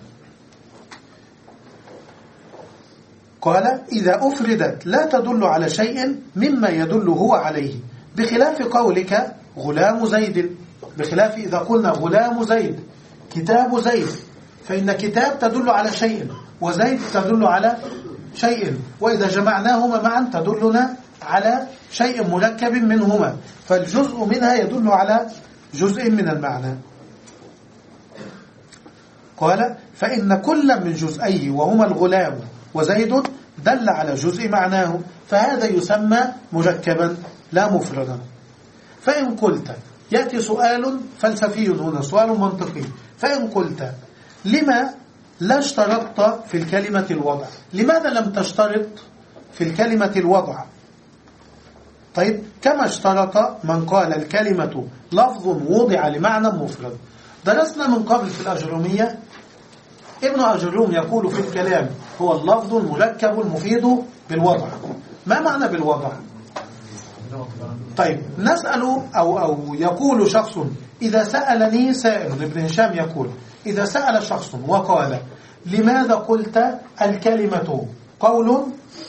قال إذا أفردت لا تدل على شيء مما يدل هو عليه، بخلاف قولك غلام زيد، بخلاف إذا قلنا غلام زيد كتاب زيد، فإن كتاب تدل على شيء وزيد تدل على شيء، وإذا جمعناهما معا تدلنا على شيء مركب منهما، فالجزء منها يدل على جزء من المعنى. قال فإن كل من جزئي وهما الغلام وزيد دل على جزء معناه، فهذا يسمى مركبا لا مفردا. فإن قلت يأتي سؤال فلسفي هنا، سؤال منطقي، فإن قلت لما لا اشترطت في الكلمة الوضع؟ لماذا لم تشترط في الكلمة الوضع؟ طيب كما اشترط من قال الكلمة لفظ وضع لمعنى مفرد. درسنا من قبل في الأجرومية ابن أجروم يقول في الكلام هو اللفظ المركب المفيد بالوضع. ما معنى بالوضع؟ طيب نسأل أو, أو يقول شخص إذا سألني سائل، ابن هشام يقول إذا سأل شخص وقال لماذا قلت الكلمة قول،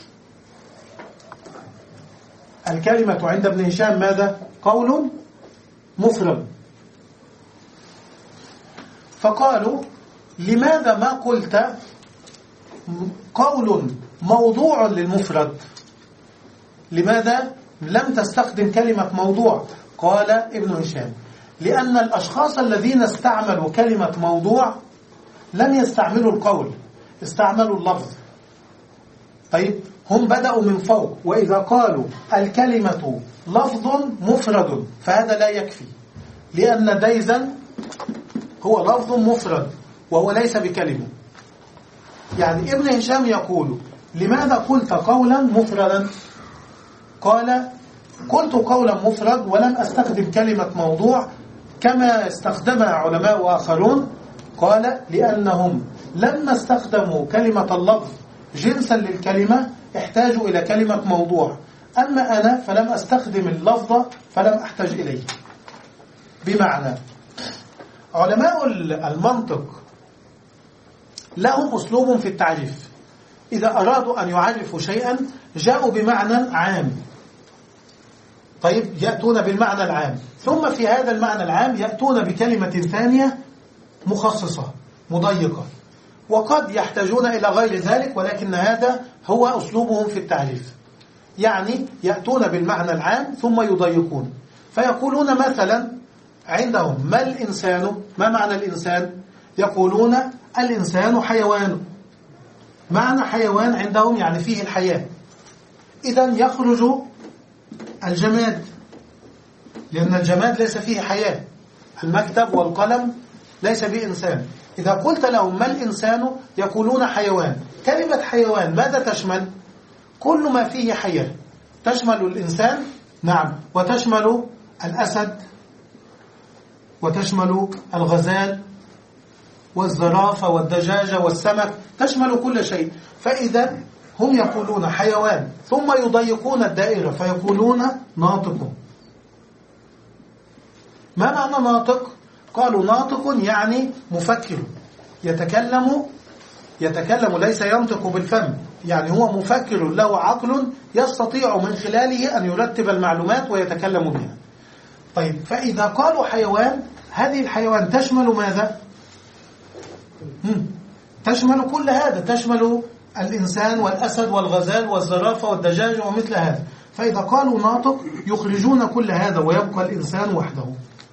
الكلمة عند ابن هشام ماذا؟ قول مفرد. فقالوا لماذا ما قلت قول موضوع للمفرد؟ لماذا لم تستخدم كلمة موضوع؟ قال ابن هشام لأن الأشخاص الذين استعملوا كلمة موضوع لم يستعملوا القول، استعملوا اللفظ. طيب هم بدأوا من فوق، وإذا قالوا الكلمة لفظ مفرد فهذا لا يكفي، لأن ديزا هو لفظ مفرد وهو ليس بكلمة. يعني ابن هشام يقول لماذا قلت قولا مفردا؟ قال قلت قولا مفرد ولم أستخدم كلمة موضوع كما استخدمها علماء آخرون. قال لأنهم لما استخدموا كلمة اللفظ جنسا للكلمة احتاجوا إلى كلمة موضوع، أما أنا فلم أستخدم اللفظ فلم أحتاج إليه. بمعنى علماء المنطق لهم أسلوب في التعريف، إذا أرادوا أن يعرفوا شيئا جاءوا بمعنى عام، طيب يأتون بالمعنى العام، ثم في هذا المعنى العام يأتون بكلمة ثانية مخصصة مضيقة، وقد يحتاجون إلى غير ذلك، ولكن هذا هو أسلوبهم في التعريف. يعني يأتون بالمعنى العام ثم يضيقون، فيقولون مثلا عندهم ما الإنسان؟ ما معنى الإنسان؟ يقولون الإنسان حيوان. معنى حيوان عندهم يعني فيه الحياة، إذن يخرج الجماد، لأن الجماد ليس فيه حياة، المكتب والقلم ليس بإنسان. إذا قلت لهم ما الإنسان يقولون حيوان. كلمة حيوان ماذا تشمل؟ كل ما فيه حياة، تشمل الإنسان نعم، وتشمل الأسد، وتشمل الغزال والزرافة والدجاجة والسمك، تشمل كل شيء. فإذا هم يقولون حيوان ثم يضيقون الدائرة فيقولون ناطق. ما معنى ناطق؟ قالوا ناطق يعني مفكر، يتكلم يتكلم ليس ينطق بالفم، يعني هو مفكر له عقل يستطيع من خلاله أن يرتب المعلومات ويتكلم بها. طيب فإذا قالوا حيوان، هذه الحيوان تشمل ماذا؟ مم. تشمل كل هذا، تشمل الإنسان والأسد والغزال والزرافة والدجاج ومثل هذا. فإذا قالوا ناطق يخرجون كل هذا ويبقى الإنسان وحده.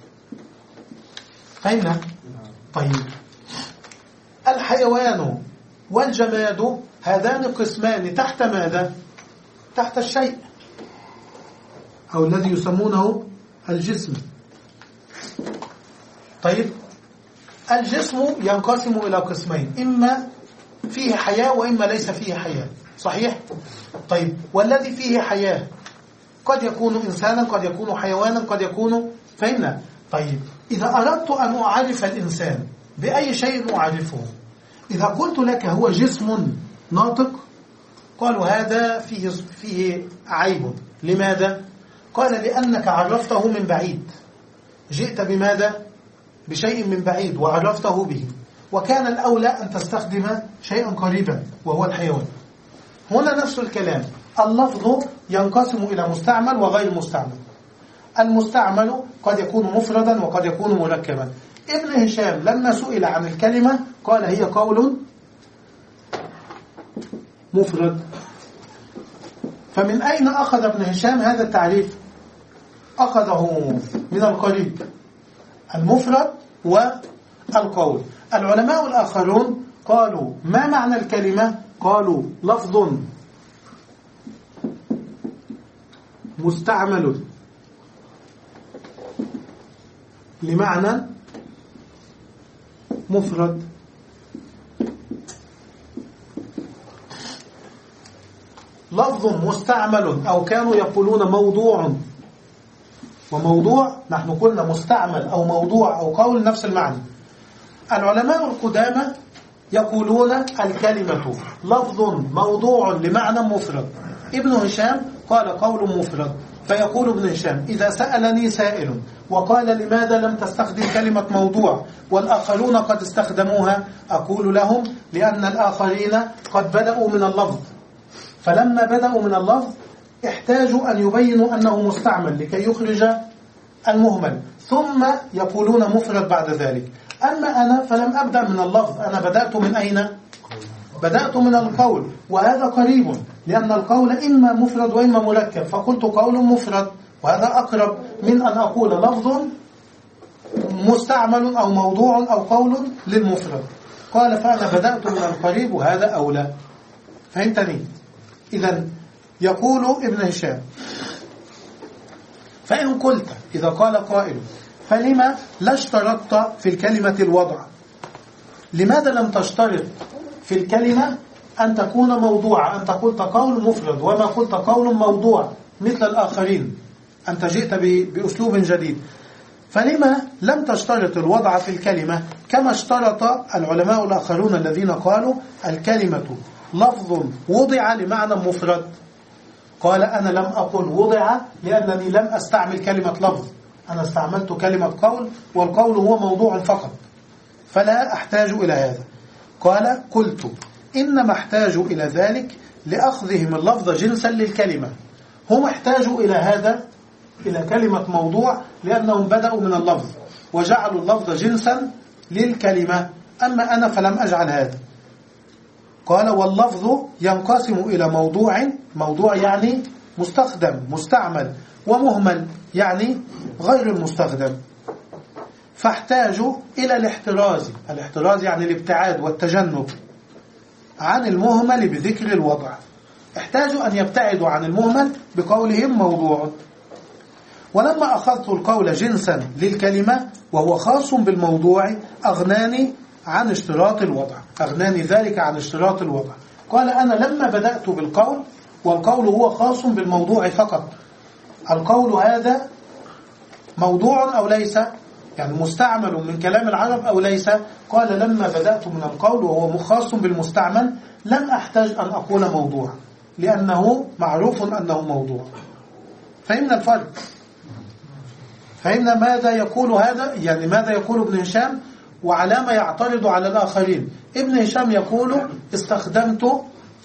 فهمنا؟ طيب الحيوان والجماد هذان قسمان تحت ماذا؟ تحت الشيء، أو الذي يسمونه الجسم. طيب الجسم ينقسم إلى قسمين، إما فيه حياة وإما ليس فيه حياة، صحيح؟ طيب والذي فيه حياة قد يكون إنسانا، قد يكون حيوانا، قد يكون، فهمنا؟ طيب إذا أردت أن أعرف الإنسان بأي شيء أعرفه؟ إذا قلت لك هو جسم ناطق، قالوا هذا فيه, فيه عيب. لماذا؟ قال لأنك عرفته من بعيد، جئت بماذا؟ بشيء من بعيد وعرفته به، وكان الأولى أن تستخدم شيئا قريبا وهو الحيوان. هنا نفس الكلام، اللفظ ينقسم إلى مستعمل وغير مستعمل. المستعمل قد يكون مفردا وقد يكون مركبا. ابن هشام لما سئل عن الكلمة قال هي قول مفرد. فمن أين أخذ ابن هشام هذا التعريف؟ أخذه من القريب، المفرد والقول. العلماء الآخرون قالوا ما معنى الكلمة؟ قالوا لفظ مستعمل لمعنى مفرد. لفظ مستعمل، أو كانوا يقولون موضوع وموضوع، نحن قلنا مستعمل أو موضوع أو قول نفس المعنى. العلماء القدامى يقولون الكلمة لفظ موضوع لمعنى مفرد. ابن هشام قال قول مفرد. فيقول ابن هشام إذا سألني سائل وقال لماذا لم تستخدم كلمة موضوع والآخرون قد استخدموها، أقول لهم لأن الآخرين قد بدأوا من اللفظ، فلما بدأوا من اللفظ احتاجوا أن يبينوا أنه مستعمل لكي يخرج المهمل، ثم يقولون مفرد بعد ذلك. أما أنا فلم أبدأ من اللفظ، أنا بدأت من أين؟ بدأت من القول، وهذا قريب لأن القول إما مفرد وإما مركب، فقلت قول مفرد، وهذا أقرب من أن أقول لفظ مستعمل أو موضوع أو قول للمفرد. قال فأنا بدأت من القريب وهذا أولى. فهمتني؟ إذن يقول ابن هشام فإن قلت، إذا قال قائل فلما لا اشترطت في الكلمة الوضع؟ لماذا لم تشترط في الكلمة أن تكون موضوعة؟ أنت قلت قول مفرد وما قلت قول موضوع مثل الآخرين، أنت جئت بأسلوب جديد، فلما لم تشترط الوضع في الكلمة كما اشترط العلماء الآخرون الذين قالوا الكلمة لفظ وضع لمعنى مفرد؟ قال أنا لم أقل وضع لأنني لم أستعمل كلمة لفظ، أنا استعملت كلمة قول، والقول هو موضوع فقط، فلا أحتاج إلى هذا. قال قلت إنما احتاجوا إلى ذلك لأخذهم اللفظ جنسا للكلمة. هم احتاجوا إلى هذا، إلى كلمة موضوع، لأنهم بدأوا من اللفظ وجعلوا اللفظ جنسا للكلمة. أما أنا فلم أجعل هذا. قال واللفظ ينقسم إلى موضوع، موضوع يعني مستخدم مستعمل، ومهمل يعني غير المستخدم. فاحتاجوا إلى الاحتراز، الاحتراز يعني الابتعاد والتجنب عن المهمل بذكر الوضع. احتاجوا أن يبتعدوا عن المهمل بقولهم موضوع. ولما أخذت القول جنسا للكلمة وهو خاص بالموضوع أغناني عن اشتراط الوضع، أغناني ذلك عن اشتراط الوضع. قال أنا لما بدأت بالقول، والقول هو خاص بالموضوع فقط، القول هذا موضوع أو ليس، يعني مستعمل من كلام العرب أو ليس. قال لما بدأت من القول وهو خاص بالمستعمل لم أحتاج أن أقول موضوع، لأنه معروف أنه موضوع. فهمنا الفرق؟ فهمنا ماذا يقول هذا، يعني ماذا يقول ابن هشام وعلى ما يعترض على الآخرين. ابن هشام يقول استخدمت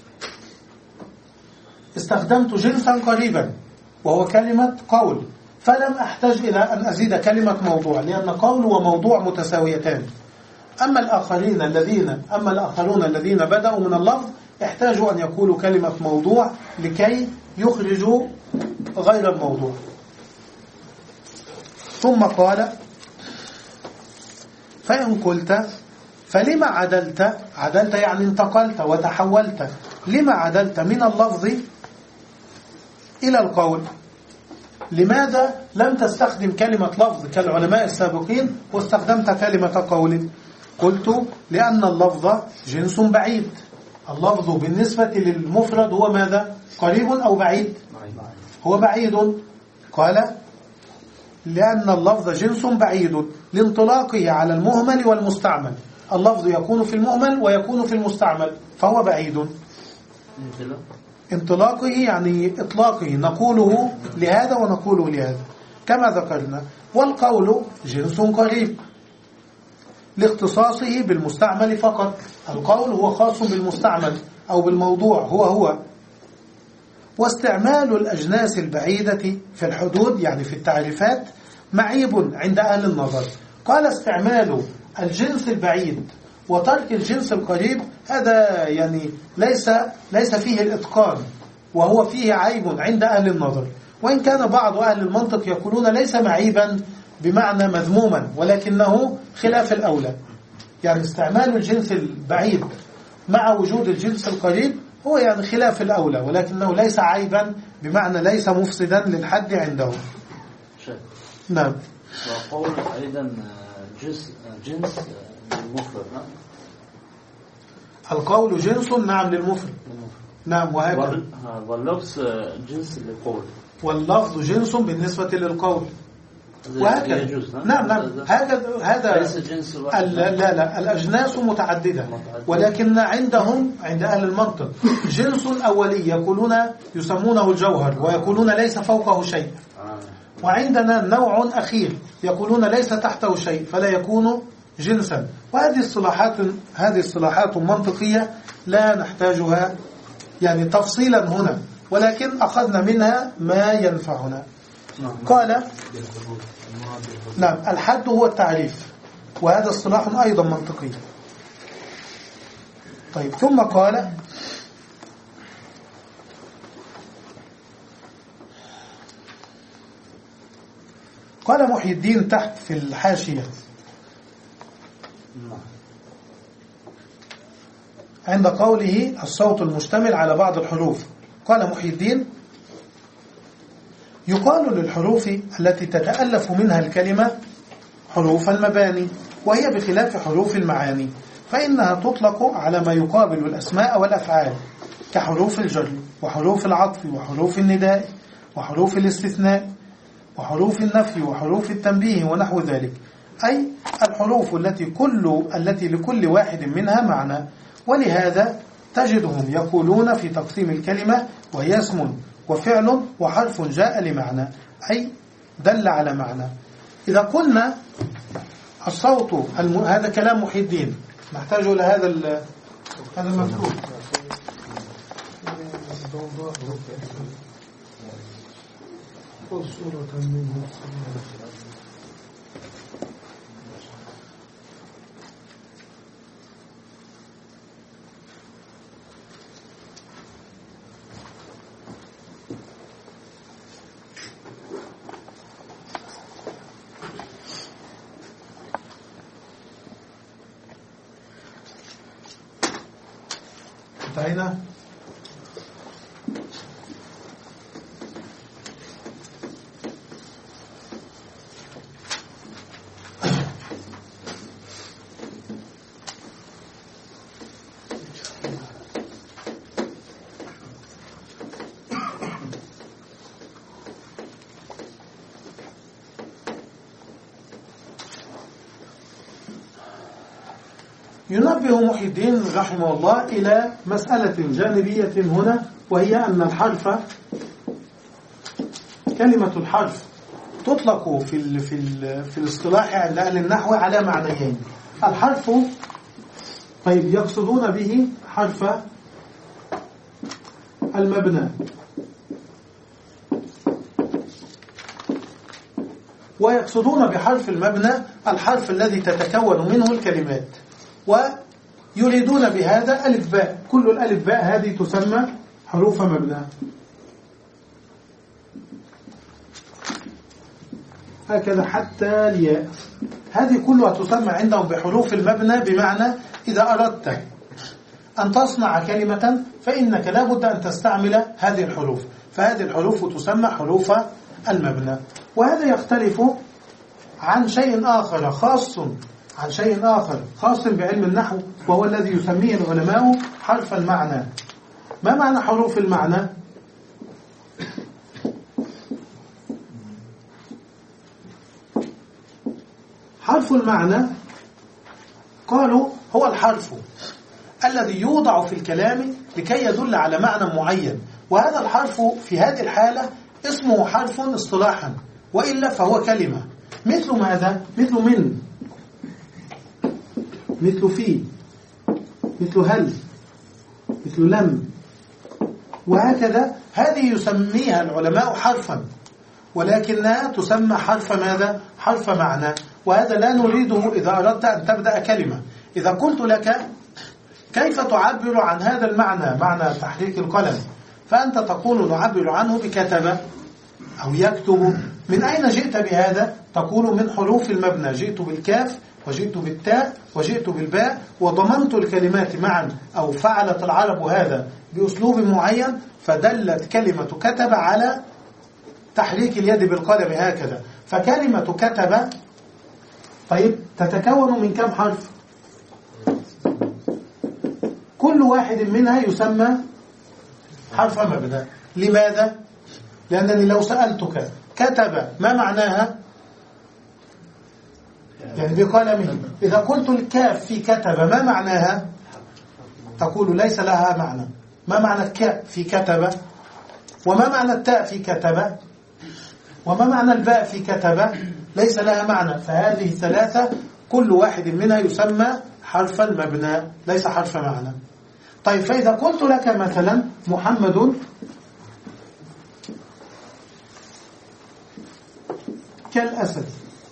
استخدمت جنسا قريبا وهو كلمة قول، فلم أحتاج إلى أن أزيد كلمة موضوع، لأن قول وموضوع متساويتان. أما الآخرين الذين أما الآخرون الذين بدأوا من اللفظ احتاجوا أن يقولوا كلمة موضوع لكي يخرجوا غير الموضوع. ثم قال فإن قلت فلما عدلت، عدلت يعني انتقلت وتحولت، لما عدلت من اللفظ إلى القول؟ لماذا لم تستخدم كلمة لفظ كالعلماء السابقين واستخدمت كلمة قول؟ قلت لأن اللفظ جنس بعيد. اللفظ بالنسبة للمفرد هو ماذا؟ قريب أو بعيد؟ هو بعيد. قال لأن اللفظ جنس بعيد لانطلاقه على المهمل والمستعمل. اللفظ يكون في المهمل ويكون في المستعمل، فهو بعيد. انطلاقه يعني إطلاقه، نقوله لهذا ونقوله لهذا. كما ذكرنا. والقول جنس قريب لاختصاصه بالمستعمل فقط. القول هو خاص بالمستعمل أو بالموضوع هو هو. واستعمال الأجناس البعيدة في الحدود يعني في التعريفات معيب عند أهل النظر. قال استعمال الجنس البعيد وترك الجنس القريب هذا يعني ليس ليس فيه الإتقان، وهو فيه عيب عند أهل النظر. وإن كان بعض أهل المنطق يقولون ليس معيبا بمعنى مذموما، ولكنه خلاف الأولى. يعني استعمال الجنس البعيد مع وجود الجنس القريب هو يعني خلاف الأولى، ولكنه ليس عيبا بمعنى ليس مفسدا للحد عندهم. نعم. وقول أيضا جنس جنس للمفرد. القول جنس نعم للمفرد. نعم وهكذا. واللفظ جنس للقول. واللفظ جنس بالنسبة للقول. وهكذا. نعم نعم هذا هذا لا لا الأجناس متعددة، ولكن عندهم عند أهل المنطق جنس أولي يقولون يسمونه الجوهر ويقولون ليس فوقه شيء، وعندنا نوع أخير يقولون ليس تحته شيء فلا يكون جنسا. وهذه الصلاحات هذه الصلاحات منطقية لا نحتاجها يعني تفصيلا هنا، ولكن أخذنا منها ما ينفعنا. قال نعم الحد هو التعريف، وهذا اصطلاح أيضا منطقي. طيب ثم قال قال محي الدين تحت في الحاشية عند قوله الصوت المشتمل على بعض الحروف، قال محي الدين يقال للحروف التي تتألف منها الكلمة حروف المباني، وهي بخلاف حروف المعاني، فإنها تطلق على ما يقابل الأسماء والأفعال كحروف الجر وحروف العطف وحروف النداء وحروف الاستثناء وحروف النفي وحروف التنبيه ونحو ذلك، أي الحروف التي كل التي لكل واحد منها معنى. ولهذا تجدهم يقولون في تقسيم الكلمة وهي اسم وفعل وحرف جاء لمعنى، أي دل على معنى. إذا قلنا الصوت الم... هذا كلام محي الدين، نحتاج إلى هذا ال... هذا المذكور. انتهينا. ينبه محي الدين رحمه الله إلى مسألة جانبية هنا، وهي أن الحرف كلمة الحرف تطلق في ال في ال في الاصطلاح عند أهل النحو على معنيين. الحرف طيب يقصدون به حرف المبنى، ويقصدون بحرف المبنى الحرف الذي تتكون منه الكلمات، ويريدون بهذا ألف باء. كل الألف باء هذه تسمى حروف مبنى. هكذا حتى الياء هذه كلها تسمى عندهم بحروف المبنى، بمعنى إذا أردت أن تصنع كلمة فإنك لا بد أن تستعمل هذه الحروف، فهذه الحروف تسمى حروف المبنى. وهذا يختلف عن شيء آخر خاص عن شيء آخر خاص بعلم النحو، وهو الذي يسميه العلماء حرف المعنى. ما معنى حروف المعنى؟ حرف المعنى قالوا هو الحرف الذي يوضع في الكلام لكي يدل على معنى معين، وهذا الحرف في هذه الحالة اسمه حرف اصطلاحا، وإلا فهو كلمة. مثل ماذا؟ مثل من، مثل في، مثل هل، مثل لم، وهكذا. هذه يسميها العلماء حرفا، ولكنها تسمى حرف ماذا؟ حرف معنى. وهذا لا نريده إذا أردت أن تبدأ كلمة. إذا قلت لك كيف تعبر عن هذا المعنى، معنى تحريك القلم، فأنت تقول نعبر عنه بكتب أو يكتب. من أين جئت بهذا؟ تقول من حروف المبنى، جئت بالكاف وجئت بالتاء وجئت بالباء وضمنت الكلمات معا، أو فعلت العرب هذا بأسلوب معين فدلت كلمة كتب على تحريك اليد بالقلم هكذا. فكلمة كتب طيب تتكون من كم حرف؟ كل واحد منها يسمى حرف مبنى. لماذا؟ لأنني لو سألتك كتب ما معناها؟ يعني بقلمه. إذا قلت الكاف في كتب ما معناها؟ تقول ليس لها معنى. ما معنى الكاء في كتب؟ وما معنى التاء في كتب؟ وما معنى الباء في كتب؟ ليس لها معنى. فهذه ثلاثة كل واحد منها يسمى حرفا مبنى، ليس حرف معنى. طيب فإذا قلت لك مثلا محمد كالأسد،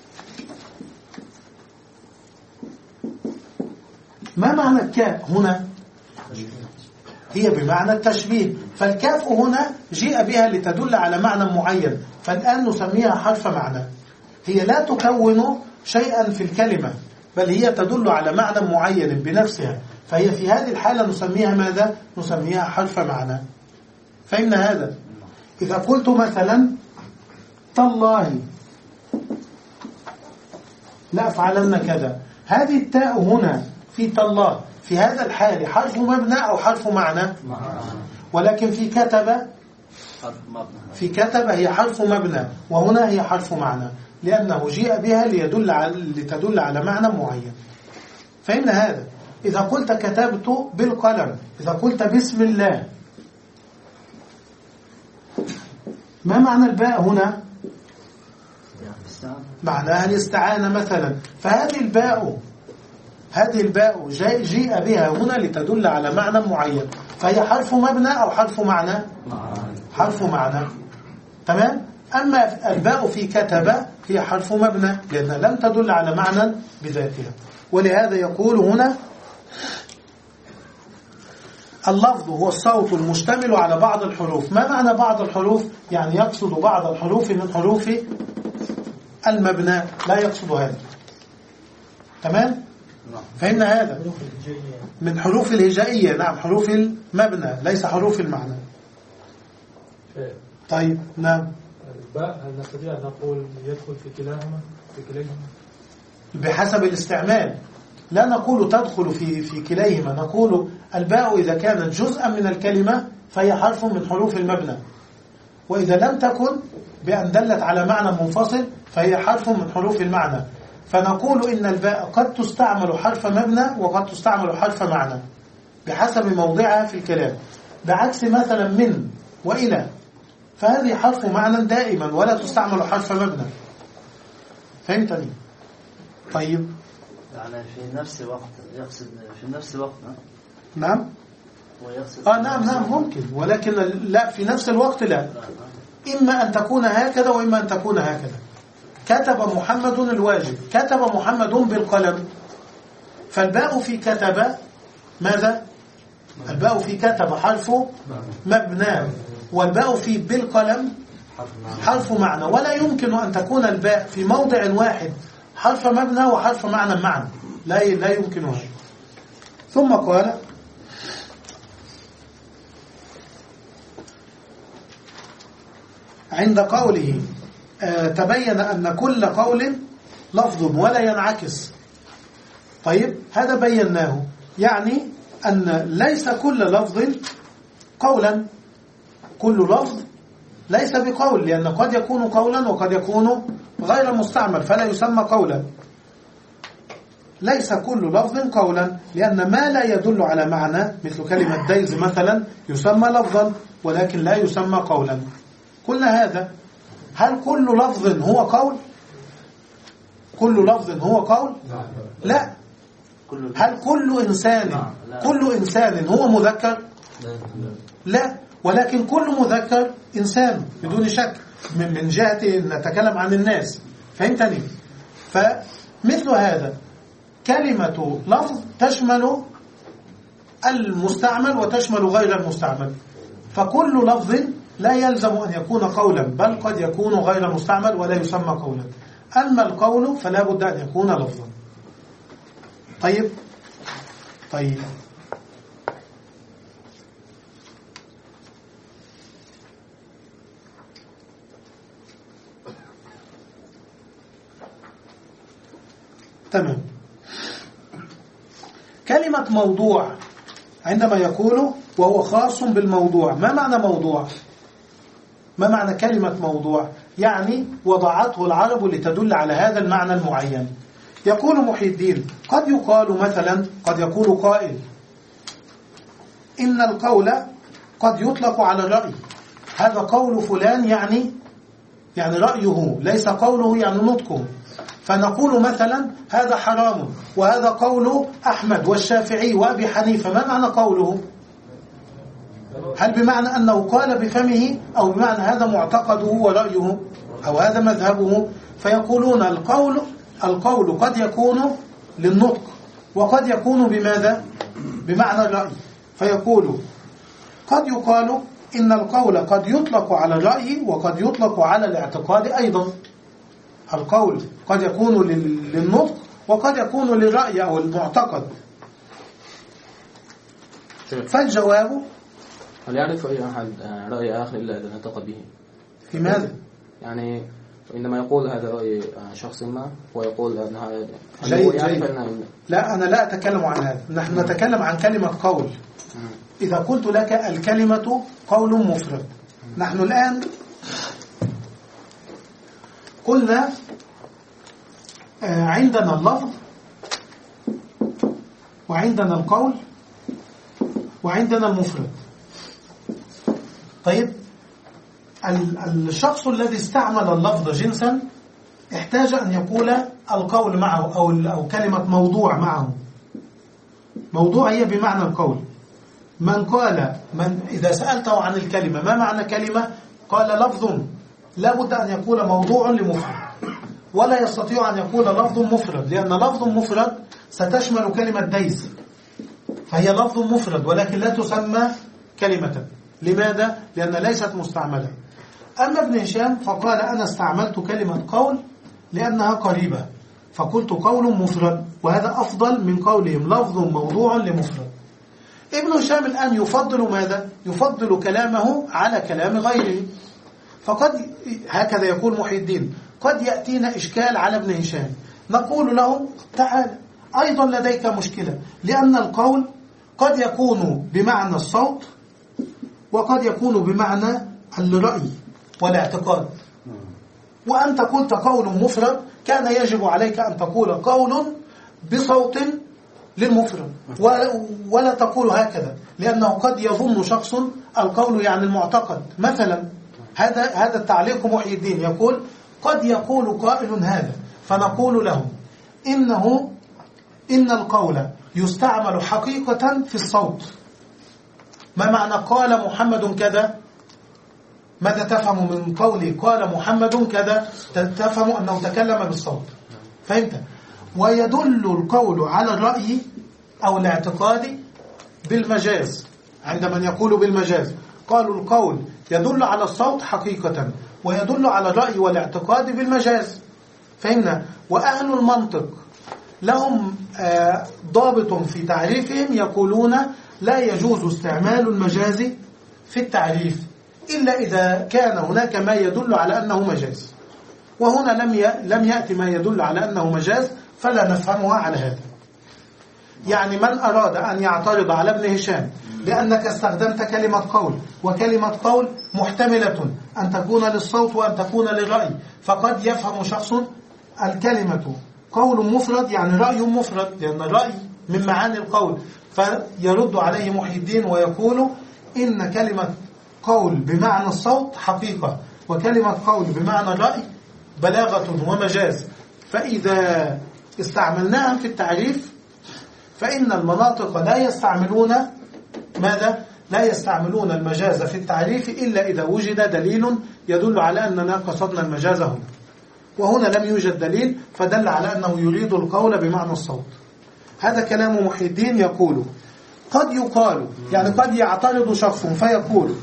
ما معنى الكاء هنا؟ هي بمعنى التشبيه. فالكاف هنا جيء بها لتدل على معنى معين، فالآن نسميها حرف معنى. هي لا تكون شيئا في الكلمة، بل هي تدل على معنى معين بنفسها، فهي في هذه الحالة نسميها ماذا؟ نسميها حرف معنى. فإن هذا إذا قلت مثلا تالله لا أفعلن كذا، هذه التاء هنا في تالله في هذا الحال حرف مبنى أو حرف معنى؟ ولكن في كتب في كتب هي حرف مبنى، وهنا هي حرف معنى، لأنه جيء بها ليدل على لتدل على معنى معين. فإن هذا إذا قلت كتبت بالقلم، إذا قلت بسم الله، ما معنى الباء هنا؟ معناها الاستعانة مثلا. فهذه الباء هذه الباء جيء بها هنا لتدل على معنى معين، فهي حرف مبنى أو حرف معنى؟ حرف معنى. تمام؟ أما الباء في كتب هي حرف مبنى لأنها لم تدل على معنى بذاتها. ولهذا يقول هنا اللفظ هو الصوت المشتمل على بعض الحروف. ما معنى بعض الحروف؟ يعني يقصد بعض الحروف من حروف المبنى، لا يقصد هذا. تمام؟ فإن هذا من حروف الهجائية. نعم، حروف المبنى ليس حروف المعنى. طيب نعم. الباء هل نستطيع أن نقول يدخل في كلاهما في كليهما؟ بحسب الاستعمال. لا نقول تدخل في في كليهما، نقول الباء إذا كانت جزءا من الكلمة فهي حرف من حروف المبنى، وإذا لم تكن بأن دلت على معنى منفصل فهي حرف من حروف المعنى. فنقول إن الباء قد تستعمل حرف مبنى وقد تستعمل حرف معنى بحسب موضعها في الكلام، بعكس مثلا من وإلى، فهذه حرف معنى دائما ولا تستعمل حرف مبنى. فهمتني؟ طيب يعني في نفس الوقت يقصد في نفس الوقت. نعم ويقصد آه نعم نعم ممكن، ولكن لا في نفس الوقت لا. إما أن تكون هكذا وإما أن تكون هكذا. كتب محمد الواجب، كتب محمد بالقلم، فالباء في كتب ماذا؟ الباء في كتب حرف مبنى، والباء في بالقلم حرف معنى. ولا يمكن أن تكون الباء في موضع واحد حرف مبنى وحرف معنى معا، لا لا يمكن هذا. ثم قال عند قوله آه تبين أن كل قول لفظ ولا ينعكس. طيب هذا بيناه، يعني أن ليس كل لفظ قولا، كل لفظ ليس بقول، لأن قد يكون قولا وقد يكون غير مستعمل فلا يسمى قولا. ليس كل لفظ قولا، لأن ما لا يدل على معنى مثل كلمة ديز مثلا يسمى لفظا ولكن لا يسمى قولا. قلنا هذا. هل كل لفظ هو قول؟ كل لفظ هو قول؟ لا. هل كل إنسان كل إنسان هو مذكر؟ لا، ولكن كل مذكر إنسان بدون شك، من جهة نتكلم عن الناس. فهمتني؟ فمثل هذا كلمة لفظ تشمل المستعمل وتشمل غير المستعمل، فكل لفظ لا يلزم أن يكون قولا، بل قد يكون غير مستعمل ولا يسمى قولا. أما القول فلا بد أن يكون لفظا. طيب طيب تمام. كلمة موضوع عندما يقول وهو خاص بالموضوع، ما معنى موضوع؟ ما معنى كلمة موضوع؟ يعني وضعته العرب لتدل على هذا المعنى المعين. يقول محي الدين قد يقال مثلا، قد يقول قائل إن القول قد يطلق على الرأي، هذا قول فلان يعني يعني رأيه، ليس قوله يعني نطقه. فنقول مثلا هذا حرام، وهذا قول أحمد والشافعي وأبي حنيفة. ما معنى قوله؟ هل بمعنى أنه قال بفمه، أو بمعنى هذا معتقده ورأيه، أو هذا مذهبه؟ فيقولون القول القول قد يكون للنطق، وقد يكون بماذا؟ بمعنى الرأي. فيقول قد يقال إن القول قد يطلق على الرأي وقد يطلق على الاعتقاد أيضا. القول قد يكون للنطق وقد يكون للرأي أو المعتقد. فالجواب هل يعرف أي أحد رأي آخر إلا إذا نطق به؟ في ماذا؟ يعني عندما يقول هذا رأي شخص ما ويقول أن هذا جيد جيد. لا، أنا لا أتكلم عن هذا، نحن نتكلم عن كلمة قول. إذا قلت لك الكلمة قول مفرد، نحن الآن قلنا عندنا اللفظ وعندنا القول وعندنا المفرد. طيب الشخص الذي استعمل اللفظ جنسا احتاج أن يقول القول معه أو أو كلمة موضوع معه. موضوع هي بمعنى القول. من قال من إذا سألته عن الكلمة ما معنى كلمة، قال لفظ، لا بد أن يقول موضوع لمفرد، ولا يستطيع أن يقول لفظ مفرد، لأن لفظ مفرد ستشمل كلمة ديس، فهي لفظ مفرد ولكن لا تسمى كلمة. لماذا؟ لأن ليست مستعملة. أما ابن هشام فقال أنا استعملت كلمة قول لأنها قريبة، فقلت قول مفرد، وهذا أفضل من قولهم لفظ موضوع لمفرد. ابن هشام الآن يفضل ماذا؟ يفضل كلامه على كلام غيره. فقد هكذا يقول محي الدين قد يأتينا إشكال على ابن هشام، نقول له تعال أيضا لديك مشكلة، لأن القول قد يكون بمعنى الصوت وقد يكون بمعنى الرأي والاعتقاد، وأنت قلت قول مفرد، كان يجب عليك أن تقول قول بصوت للمفرد، ولا تقول هكذا، لأنه قد يظن شخص القول يعني المعتقد مثلا. هذا هذا التعليق محي الدين يقول قد يقول قائل هذا، فنقول له إنه إن القول يستعمل حقيقة في الصوت. ما معنى قال محمد كذا؟ ماذا تفهم من قولي قال محمد كذا؟ تفهم أنه تكلم بالصوت. فهمت؟ ويدل القول على الرأي أو الاعتقاد بالمجاز. عندما يقول بالمجاز قالوا القول يدل على الصوت حقيقة ويدل على الرأي والاعتقاد بالمجاز. فهمنا؟ وأهل المنطق لهم ضابط في تعريفهم، يقولون لا يجوز استعمال المجاز في التعريف إلا إذا كان هناك ما يدل على أنه مجاز، وهنا لم لم يأتي ما يدل على أنه مجاز، فلا نفهمها على هذا. يعني من أراد أن يعترض على ابن هشام لأنك استخدمت كلمة قول، وكلمة قول محتملة أن تكون للصوت وأن تكون للرأي، فقد يفهم شخص الكلمة قول مفرد يعني رأي مفرد، لأن الرأي من معاني القول، فيرد عليه محي الدين ويقول إن كلمة قول بمعنى الصوت حقيقة، وكلمة قول بمعنى الرأي بلاغة ومجاز، فإذا استعملناها في التعريف فإن المناطق لا يستعملون ماذا؟ لا يستعملون المجاز في التعريف إلا إذا وجد دليل يدل على أننا قصدنا المجاز هنا، وهنا لم يوجد دليل فدل على أنه يريد القول بمعنى الصوت. هذا كلام محي الدين يقول قد يقال، يعني قد يعترض شخص فيقول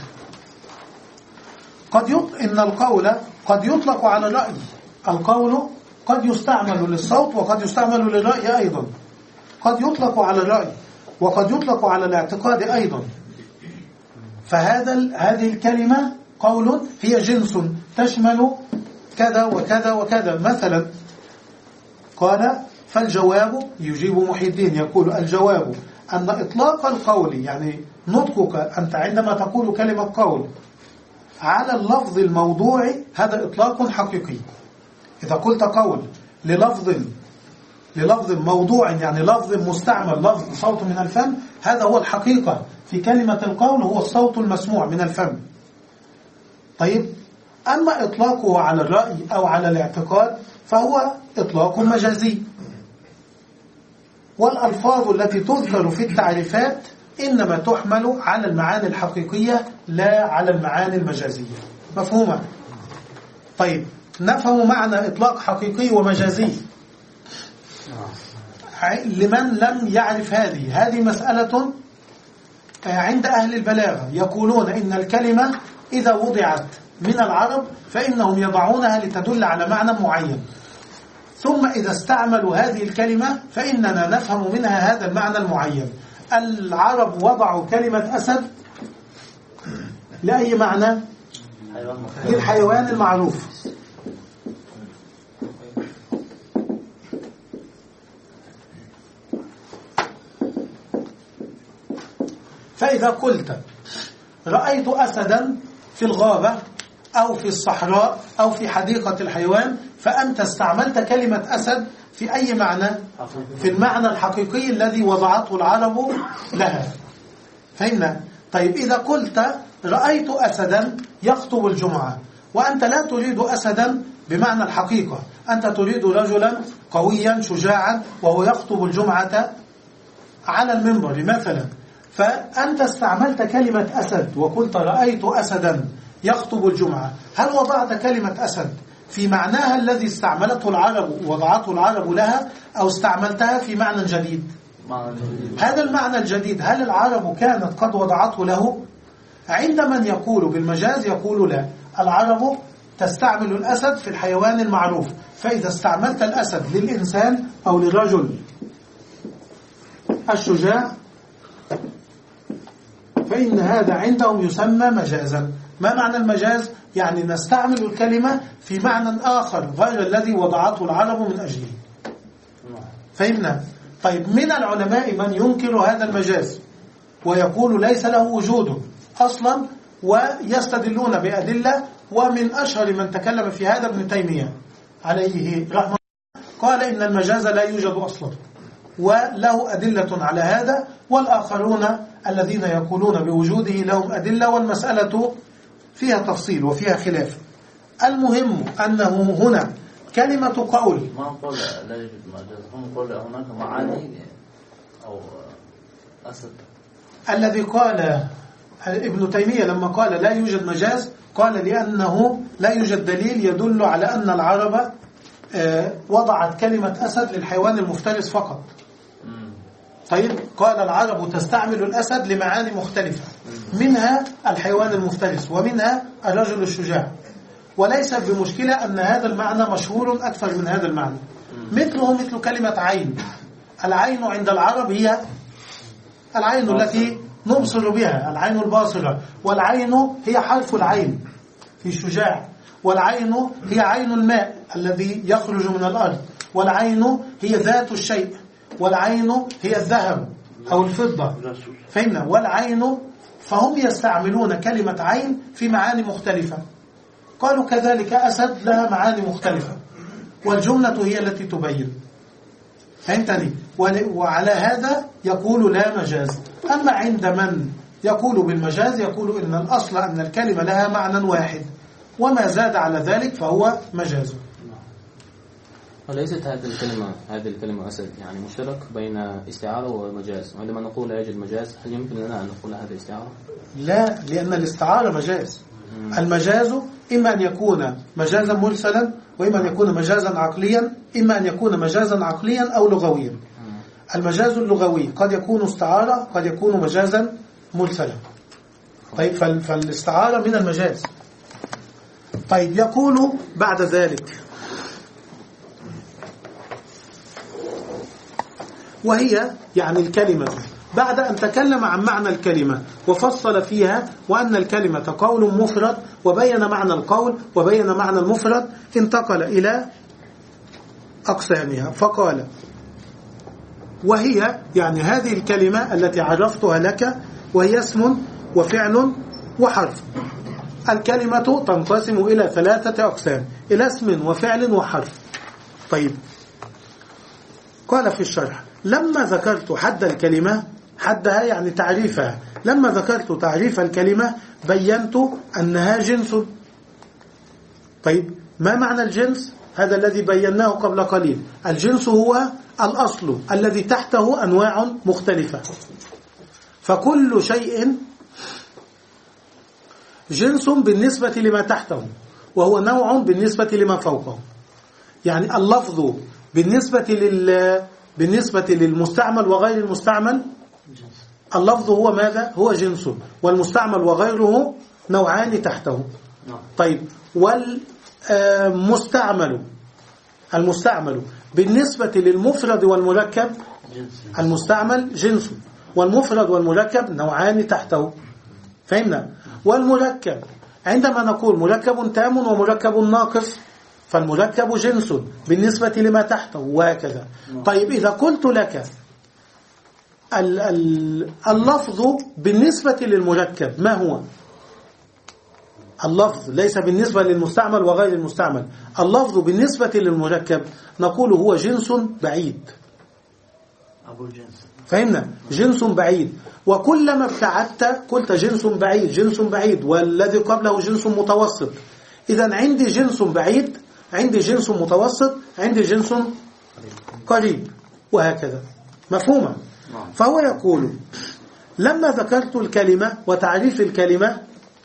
قد يط... إن القول قد يطلق على الرأي، القول قد يستعمل للصوت وقد يستعمل للرأي أيضا، قد يطلق على الرأي وقد يطلق على الاعتقاد أيضا. فهذا هذه الكلمة قول هي جنس تشمل كذا وكذا وكذا. مثلا قال فالجواب، يجيب محي الدين يقول الجواب أن إطلاق القول، يعني نطقك أنت عندما تقول كلمة قول على اللفظ الموضوع، هذا إطلاق حقيقي. إذا قلت قول للفظ للفظ موضوع، يعني لفظ مستعمل، لفظ صوت من الفم، هذا هو الحقيقة في كلمة القول، هو الصوت المسموع من الفم. طيب أما إطلاقه على الرأي أو على الاعتقاد فهو إطلاق مجازي، والألفاظ التي تذكر في التعريفات إنما تحمل على المعاني الحقيقية لا على المعاني المجازية. مفهومة؟ طيب نفهم معنى إطلاق حقيقي ومجازي لمن لم يعرف هذه هذه مسألة عند أهل البلاغة، يقولون إن الكلمة إذا وضعت من العرب فإنهم يضعونها لتدل على معنى معين، ثم إذا استعملوا هذه الكلمة فإننا نفهم منها هذا المعنى المعين. العرب وضعوا كلمة أسد لأي معنى؟ للحيوان المعروف. فإذا قلت رأيت أسدا في الغابة أو في الصحراء أو في حديقة الحيوان، فأنت استعملت كلمة أسد في أي معنى؟ في المعنى الحقيقي الذي وضعته العرب لها. فهمنا؟ طيب إذا قلت رأيت أسدا يخطب الجمعة، وأنت لا تريد أسدا بمعنى الحقيقة، أنت تريد رجلا قويا شجاعا وهو يخطب الجمعة على المنبر مثلا، فأنت استعملت كلمة أسد وقلت رأيت أسدا يخطب الجمعة. هل وضعت كلمة أسد في معناها الذي استعملته العرب وضعته العرب لها، أو استعملتها في معنى جديد؟ هذا المعنى الجديد هل العرب كانت قد وضعته له؟ عند من يقول بالمجاز يقول لا، العرب تستعمل الأسد في الحيوان المعروف، فإذا استعملت الأسد للإنسان أو للرجل الشجاع فإن هذا عندهم يسمى مجازا. ما معنى المجاز؟ يعني نستعمل الكلمة في معنى آخر غير الذي وضعته العرب من أجله. فهمنا؟ طيب من العلماء من ينكر هذا المجاز ويقول ليس له وجود أصلا، ويستدلون بأدلة، ومن أشهر من تكلم في هذا ابن تيمية عليه رحمه الله، قال إن المجاز لا يوجد أصلا وله أدلة على هذا، والآخرون الذين يقولون بوجوده لهم أدلة، والمسألة فيها تفصيل وفيها خلاف. المهم أنه هنا كلمة قول، ما نقول لا يوجد مجاز، هم نقول هناك معاني أو أسد. الذي قال ابن تيمية لما قال لا يوجد مجاز قال لأنه لا يوجد دليل يدل على أن العرب وضعت كلمة أسد للحيوان المفترس فقط. طيب قال العرب تستعمل الأسد لمعاني مختلفة، منها الحيوان المفترس ومنها الرجل الشجاع، وليس بمشكلة أن هذا المعنى مشهور أكثر من هذا المعنى. مثله مثل كلمة عين، العين عند العرب هي العين التي نبصر بها، العين الباصرة، والعين هي حرف العين في الشجاع، والعين هي عين الماء الذي يخرج من الأرض، والعين هي ذات الشيء، والعين هي الذهب أو الفضة. فهمنا؟ والعين، فهم يستعملون كلمة عين في معاني مختلفة. قالوا كذلك أسد لها معاني مختلفة، والجملة هي التي تبين. فهمتني؟ وعلى هذا يقول لا مجاز. أما عند من يقول بالمجاز يقول إن الأصل أن الكلمة لها معنى واحد، وما زاد على ذلك فهو مجاز. وليست هذه الكلمة هذه الكلمة أسد يعني مشترك بين استعارة ومجاز، وعندما نقول لا يوجد مجاز هل يمكن لنا أن نقول هذا استعارة؟ لا، لأن الاستعارة مجاز. المجاز إما أن يكون مجازا مرسلا، وإما أن يكون مجازا عقليا، إما أن يكون مجازا عقليا أو لغويا. المجاز اللغوي قد يكون استعارة، قد يكون مجازا مرسلا. طيب فالاستعارة من المجاز. طيب يقول بعد ذلك وهي يعني الكلمة، بعد أن تكلم عن معنى الكلمة وفصل فيها وأن الكلمة قول مفرد وبين معنى القول وبين معنى المفرد، انتقل إلى أقسامها فقال وهي يعني هذه الكلمة التي عرفتها لك وهي اسم وفعل وحرف. الكلمة تنقسم إلى ثلاثة أقسام، إلى اسم وفعل وحرف. طيب قال في الشرح لما ذكرت حد الكلمة، حدها يعني تعريفها، لما ذكرت تعريف الكلمة بينت أنها جنس. طيب ما معنى الجنس؟ هذا الذي بيناه قبل قليل. الجنس هو الأصل الذي تحته أنواع مختلفة، فكل شيء جنس بالنسبة لما تحته، وهو نوع بالنسبة لما فوقه. يعني اللفظ بالنسبة لل بالنسبة للمستعمل وغير المستعمل، اللفظ هو ماذا؟ هو جنس، والمستعمل وغيره نوعان تحته. طيب والمستعمل المستعمل بالنسبة للمفرد والمركب، المستعمل جنس، والمفرد والمركب نوعان تحته. فهمنا؟ والمركب عندما نقول مركب تام ومركب ناقص، فالمركب جنس بالنسبة لما تحته وهكذا. طيب إذا قلت لك اللفظ بالنسبة للمركب ما هو؟ اللفظ ليس بالنسبة للمستعمل وغير المستعمل، اللفظ بالنسبة للمركب نقول هو جنس بعيد. أبو جنس. فهمنا؟ جنس بعيد. وكلما ابتعدت قلت جنس بعيد جنس بعيد، والذي قبله جنس متوسط. إذن عندي جنس بعيد، عندي جنس متوسط، عندي جنس قريب، وهكذا. مفهومة؟ فهو يقول لما ذكرت الكلمة وتعريف الكلمة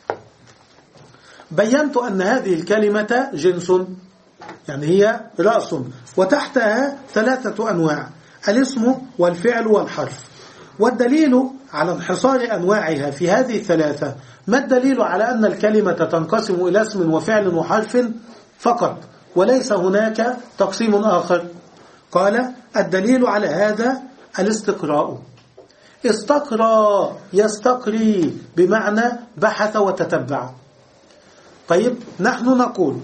بينت أن هذه الكلمة جنس، يعني هي رأس، وتحتها ثلاثة أنواع: الاسم والفعل والحرف. والدليل على انحصار أنواعها في هذه الثلاثة، ما الدليل على أن الكلمة تنقسم إلى اسم وفعل وحرف فقط وليس هناك تقسيم آخر؟ قال الدليل على هذا الاستقراء. استقرى يستقري بمعنى بحث وتتبع. طيب نحن نقول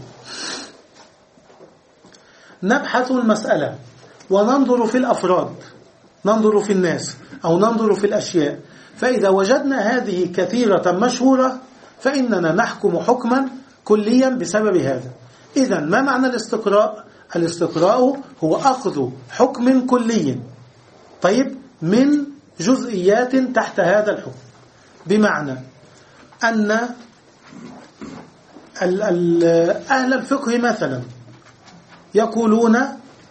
نبحث المسألة وننظر في الأفراد، ننظر في الناس أو ننظر في الأشياء، فإذا وجدنا هذه كثيرة مشهورة فإننا نحكم حكما كليا بسبب هذا. إذن ما معنى الاستقراء؟ الاستقراء هو أخذ حكم كلي طيب من جزئيات تحت هذا الحكم، بمعنى أن أهل الفقه مثلا يقولون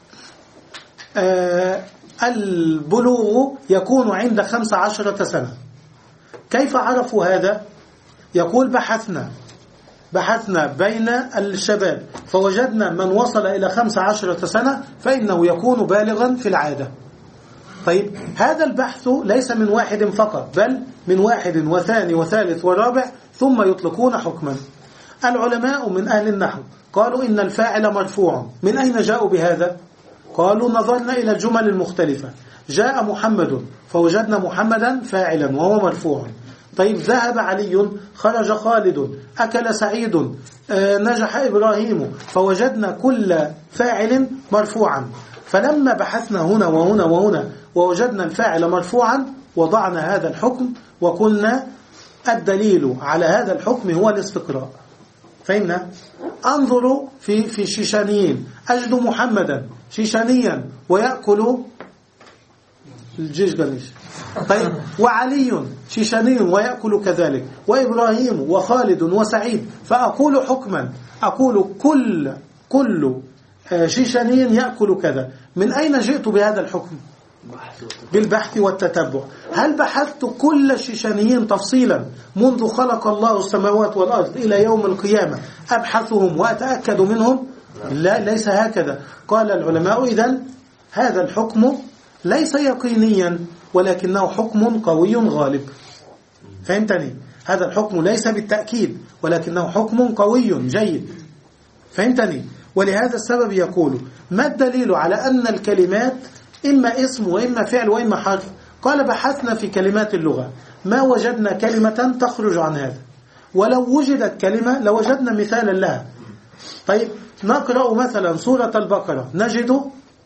البلوغ يكون عند خمس عشرة سنة. كيف عرفوا هذا؟ يقول بحثنا بحثنا بين الشباب فوجدنا من وصل إلى خمس عشرة سنة فإنه يكون بالغا في العادة. طيب هذا البحث ليس من واحد فقط، بل من واحد وثاني وثالث ورابع، ثم يطلقون حكما. العلماء من أهل النحو قالوا إن الفاعل مرفوع. من أين جاءوا بهذا؟ قالوا نظرنا إلى الجمل المختلفة. جاء محمد فوجدنا محمدا فاعلا وهو مرفوع. طيب ذهب علي، خرج خالد، أكل سعيد، نجح إبراهيم، فوجدنا كل فاعل مرفوعا. فلما بحثنا هنا وهنا وهنا ووجدنا الفاعل مرفوعا وضعنا هذا الحكم، وقلنا الدليل على هذا الحكم هو الاستقراء. فهمنا؟ انظروا في في الشيشانيين، أجد محمدا شيشانيا ويأكل الجيش قليش، طيب وعلي شيشاني ويأكل كذلك، وإبراهيم وخالد وسعيد، فأقول حكما، أقول كل كل شيشاني يأكل كذا. من أين جئت بهذا الحكم؟ بالبحث والتتبع. هل بحثت كل الشيشانيين تفصيلا منذ خلق الله السماوات والأرض إلى يوم القيامة أبحثهم وأتأكد منهم؟ لا، ليس هكذا. قال العلماء إذن هذا الحكم ليس يقينيا ولكنه حكم قوي غالب. فهمتني؟ هذا الحكم ليس بالتأكيد ولكنه حكم قوي جيد. فهمتني؟ ولهذا السبب يقول ما الدليل على أن الكلمات إما اسم وإما فعل وإما حرف؟ قال بحثنا في كلمات اللغة ما وجدنا كلمة تخرج عن هذا، ولو وجدت كلمة لوجدنا مثالا لها. طيب نقرأ مثلا سورة البقرة نجد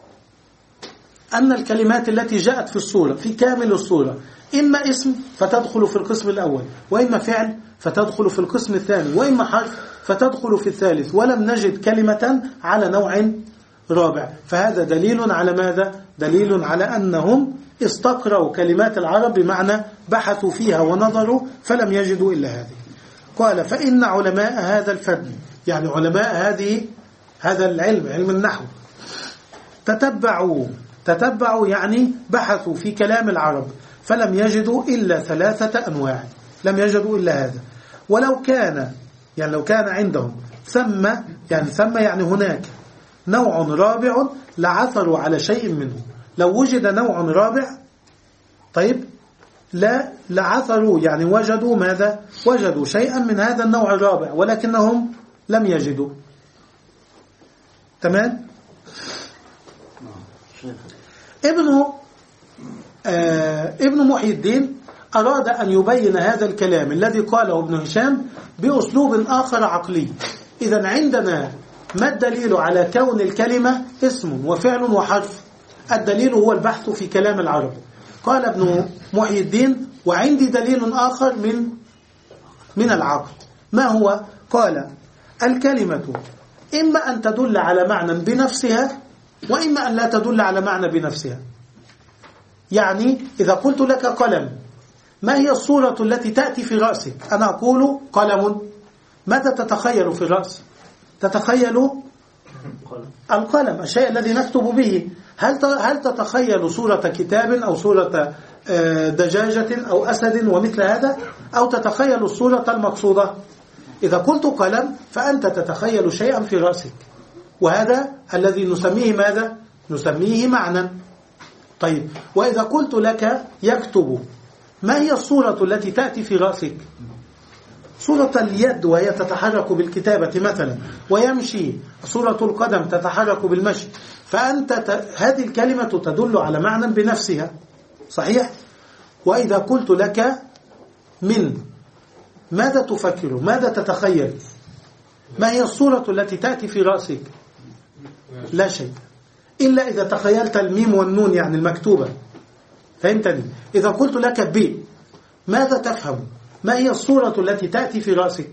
أن الكلمات التي جاءت في السورة في كامل السورة إما اسم فتدخل في القسم الأول، وإما فعل فتدخل في القسم الثاني، وإما حرف فتدخل في الثالث، ولم نجد كلمة على نوع رابع. فهذا دليل على ماذا؟ دليل على أنهم استقرأوا كلمات العرب بمعنى بحثوا فيها ونظروا فلم يجدوا إلا هذه. قال فإن علماء هذا الفن، يعني علماء هذه هذا العلم، علم النحو، تتبعوا تتبعوا يعني بحثوا في كلام العرب فلم يجدوا إلا ثلاثة أنواع، لم يجدوا إلا هذا. ولو كان يعني لو كان عندهم ثم يعني ثم يعني هناك نوع رابع لعثروا على شيء منه. لو وجد نوع رابع طيب لا لعثروا يعني وجدوا ماذا؟ وجدوا شيئا من هذا النوع الرابع ولكنهم لم يجدوا. تمام؟ ابن آه ابن محي الدين أراد أن يبين هذا الكلام الذي قاله ابن هشام بأسلوب آخر عقلي. إذن عندنا ما الدليل على كون الكلمة اسم وفعل وحرف؟ الدليل هو البحث في كلام العرب. قال ابن محي الدين وعندي دليل آخر من من العقل. ما هو؟ قال الكلمة إما أن تدل على معنى بنفسها وإما أن لا تدل على معنى بنفسها. يعني إذا قلت لك قلم، ما هي الصورة التي تأتي في رأسك؟ أنا أقول قلم، ماذا تتخيل في الرأس؟ تتخيل القلم، الشيء الذي نكتب به. هل هل تتخيل صورة كتاب أو صورة دجاجة أو أسد ومثل هذا، أو تتخيل الصورة المقصودة؟ إذا قلت قلم فأنت تتخيل شيئا في رأسك، وهذا الذي نسميه ماذا؟ نسميه معنى. طيب وإذا قلت لك يكتب، ما هي الصورة التي تأتي في رأسك؟ صورة اليد وهي تتحرك بالكتابة مثلا، ويمشي صورة القدم تتحرك بالمشي. فأنت ت... هذه الكلمة تدل على معنى بنفسها، صحيح؟ وإذا قلت لك من، ماذا تفكر؟ ماذا تتخيل؟ ما هي الصورة التي تأتي في رأسك؟ لا شيء، إلا إذا تخيلت الميم والنون يعني المكتوبة. فهمتني؟ إذا قلت لك ب، ماذا تفهم؟ ما هي الصورة التي تأتي في رأسك؟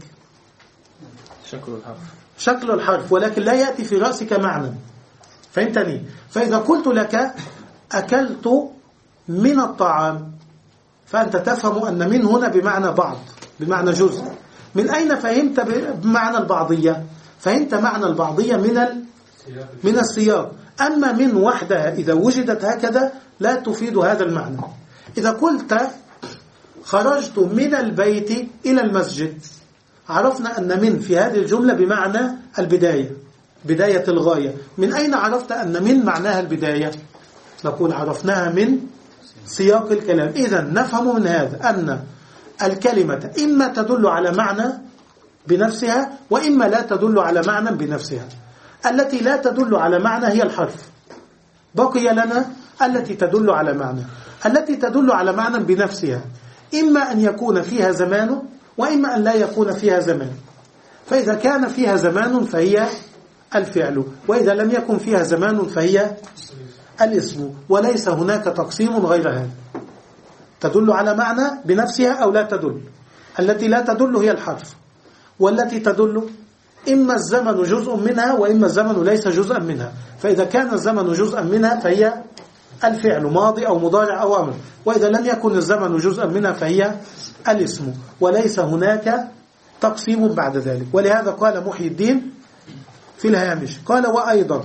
شكل الحرف. شكل الحرف، ولكن لا يأتي في رأسك معنى. فهمتني؟ فإذا قلت لك أكلت من الطعام، فأنت تفهم أن من هنا بمعنى بعض، بمعنى جزء. من أين فهمت بمعنى البعضية؟ فهمت معنى البعضية من ال... من السياق. أما من وحدها إذا وجدت هكذا لا تفيد هذا المعنى. إذا قلت خرجت من البيت إلى المسجد، عرفنا أن من في هذه الجملة بمعنى البداية، بداية الغاية. من أين عرفت أن من معناها البداية؟ نقول عرفناها من سياق الكلام. إذن نفهم من هذا أن الكلمة إما تدل على معنى بنفسها وإما لا تدل على معنى بنفسها. التي لا تدل على معنى هي الحرف. بقي لنا التي تدل على معنى. التي تدل على معنى بنفسها إما أن يكون فيها زمان وإما أن لا يكون فيها زمان. فإذا كان فيها زمان فهي الفعل، وإذا لم يكن فيها زمان فهي الاسم. وليس هناك تقسيم غير هذا، تدل على معنى بنفسها أو لا تدل. التي لا تدل هي الحرف، والتي تدل إما الزمن جزء منها وإما الزمن ليس جزءا منها. فإذا كان الزمن جزءا منها فهي الفعل ماضي أو مضارع أو أمر، وإذا لم يكن الزمن جزءا منها فهي الاسم، وليس هناك تقسيم بعد ذلك. ولهذا قال محي الدين في الهامش قال: وأيضا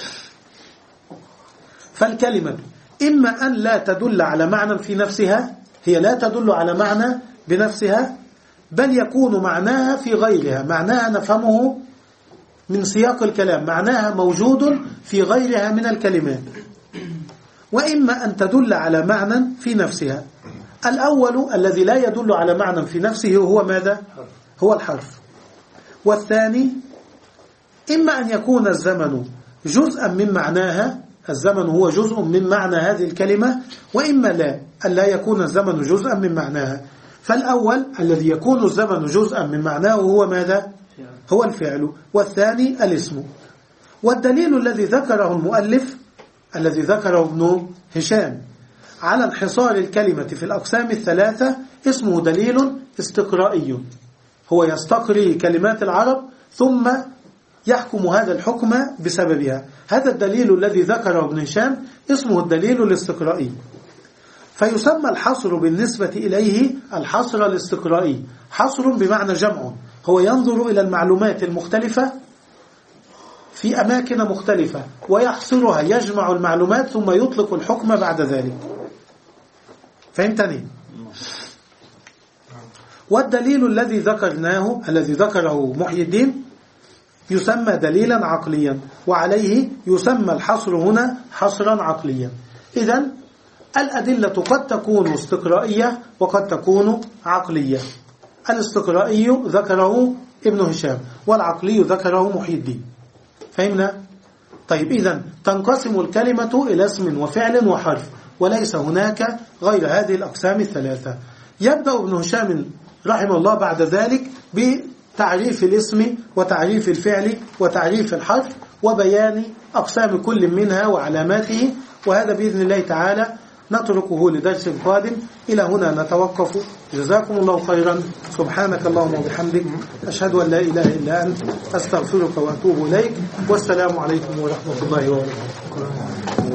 فالكلمة إما أن لا تدل على معنى في نفسها، هي لا تدل على معنى بنفسها، بل يكون معناها في غيرها، معناها نفهمه من سياق الكلام، معناها موجود في غيرها من الكلمات. وإما أن تدل على معنى في نفسها. الأول الذي لا يدل على معنى في نفسه هو ماذا؟ هو الحرف. والثاني إما أن يكون الزمن جزءا من معناها، الزمن هو جزء من معنى هذه الكلمة، وإما لا أن لا يكون الزمن جزءا من معناها. فالأول الذي يكون الزمن جزءا من معناه هو ماذا؟ هو الفعل. والثاني الاسم. والدليل الذي ذكره المؤلف الذي ذكره ابن هشام على انحصار الكلمة في الأقسام الثلاثة اسمه دليل استقرائي، هو يستقري كلمات العرب ثم يحكم هذا الحكم بسببها. هذا الدليل الذي ذكره ابن هشام اسمه الدليل الاستقرائي، فيسمى الحصر بالنسبة إليه الحصر الاستقرائي. حصر بمعنى جمع، هو ينظر إلى المعلومات المختلفة في أماكن مختلفة ويحصرها، يجمع المعلومات ثم يطلق الحكم بعد ذلك. فهمتني؟ والدليل الذي ذكرناه الذي ذكره محي الدين يسمى دليلا عقليا، وعليه يسمى الحصر هنا حصرا عقليا. إذن الأدلة قد تكون استقرائية وقد تكون عقلية. الاستقرائي ذكره ابن هشام، والعقلي ذكره محي الدين. فهمنا؟ طيب، إذن تنقسم الكلمة إلى اسم وفعل وحرف، وليس هناك غير هذه الأقسام الثلاثة. يبدأ ابن هشام رحمه الله بعد ذلك بتعريف الاسم وتعريف الفعل وتعريف الحرف وبيان أقسام كل منها وعلاماته. وهذا بإذن الله تعالى نتركه لدرس قادم. إلى هنا نتوقف. جزاكم الله خيرا. سبحانك اللهم وبحمدك، أشهد أن لا إله إلا أنت، أستغفرك وأتوب إليك. والسلام عليكم ورحمة الله وبركاته.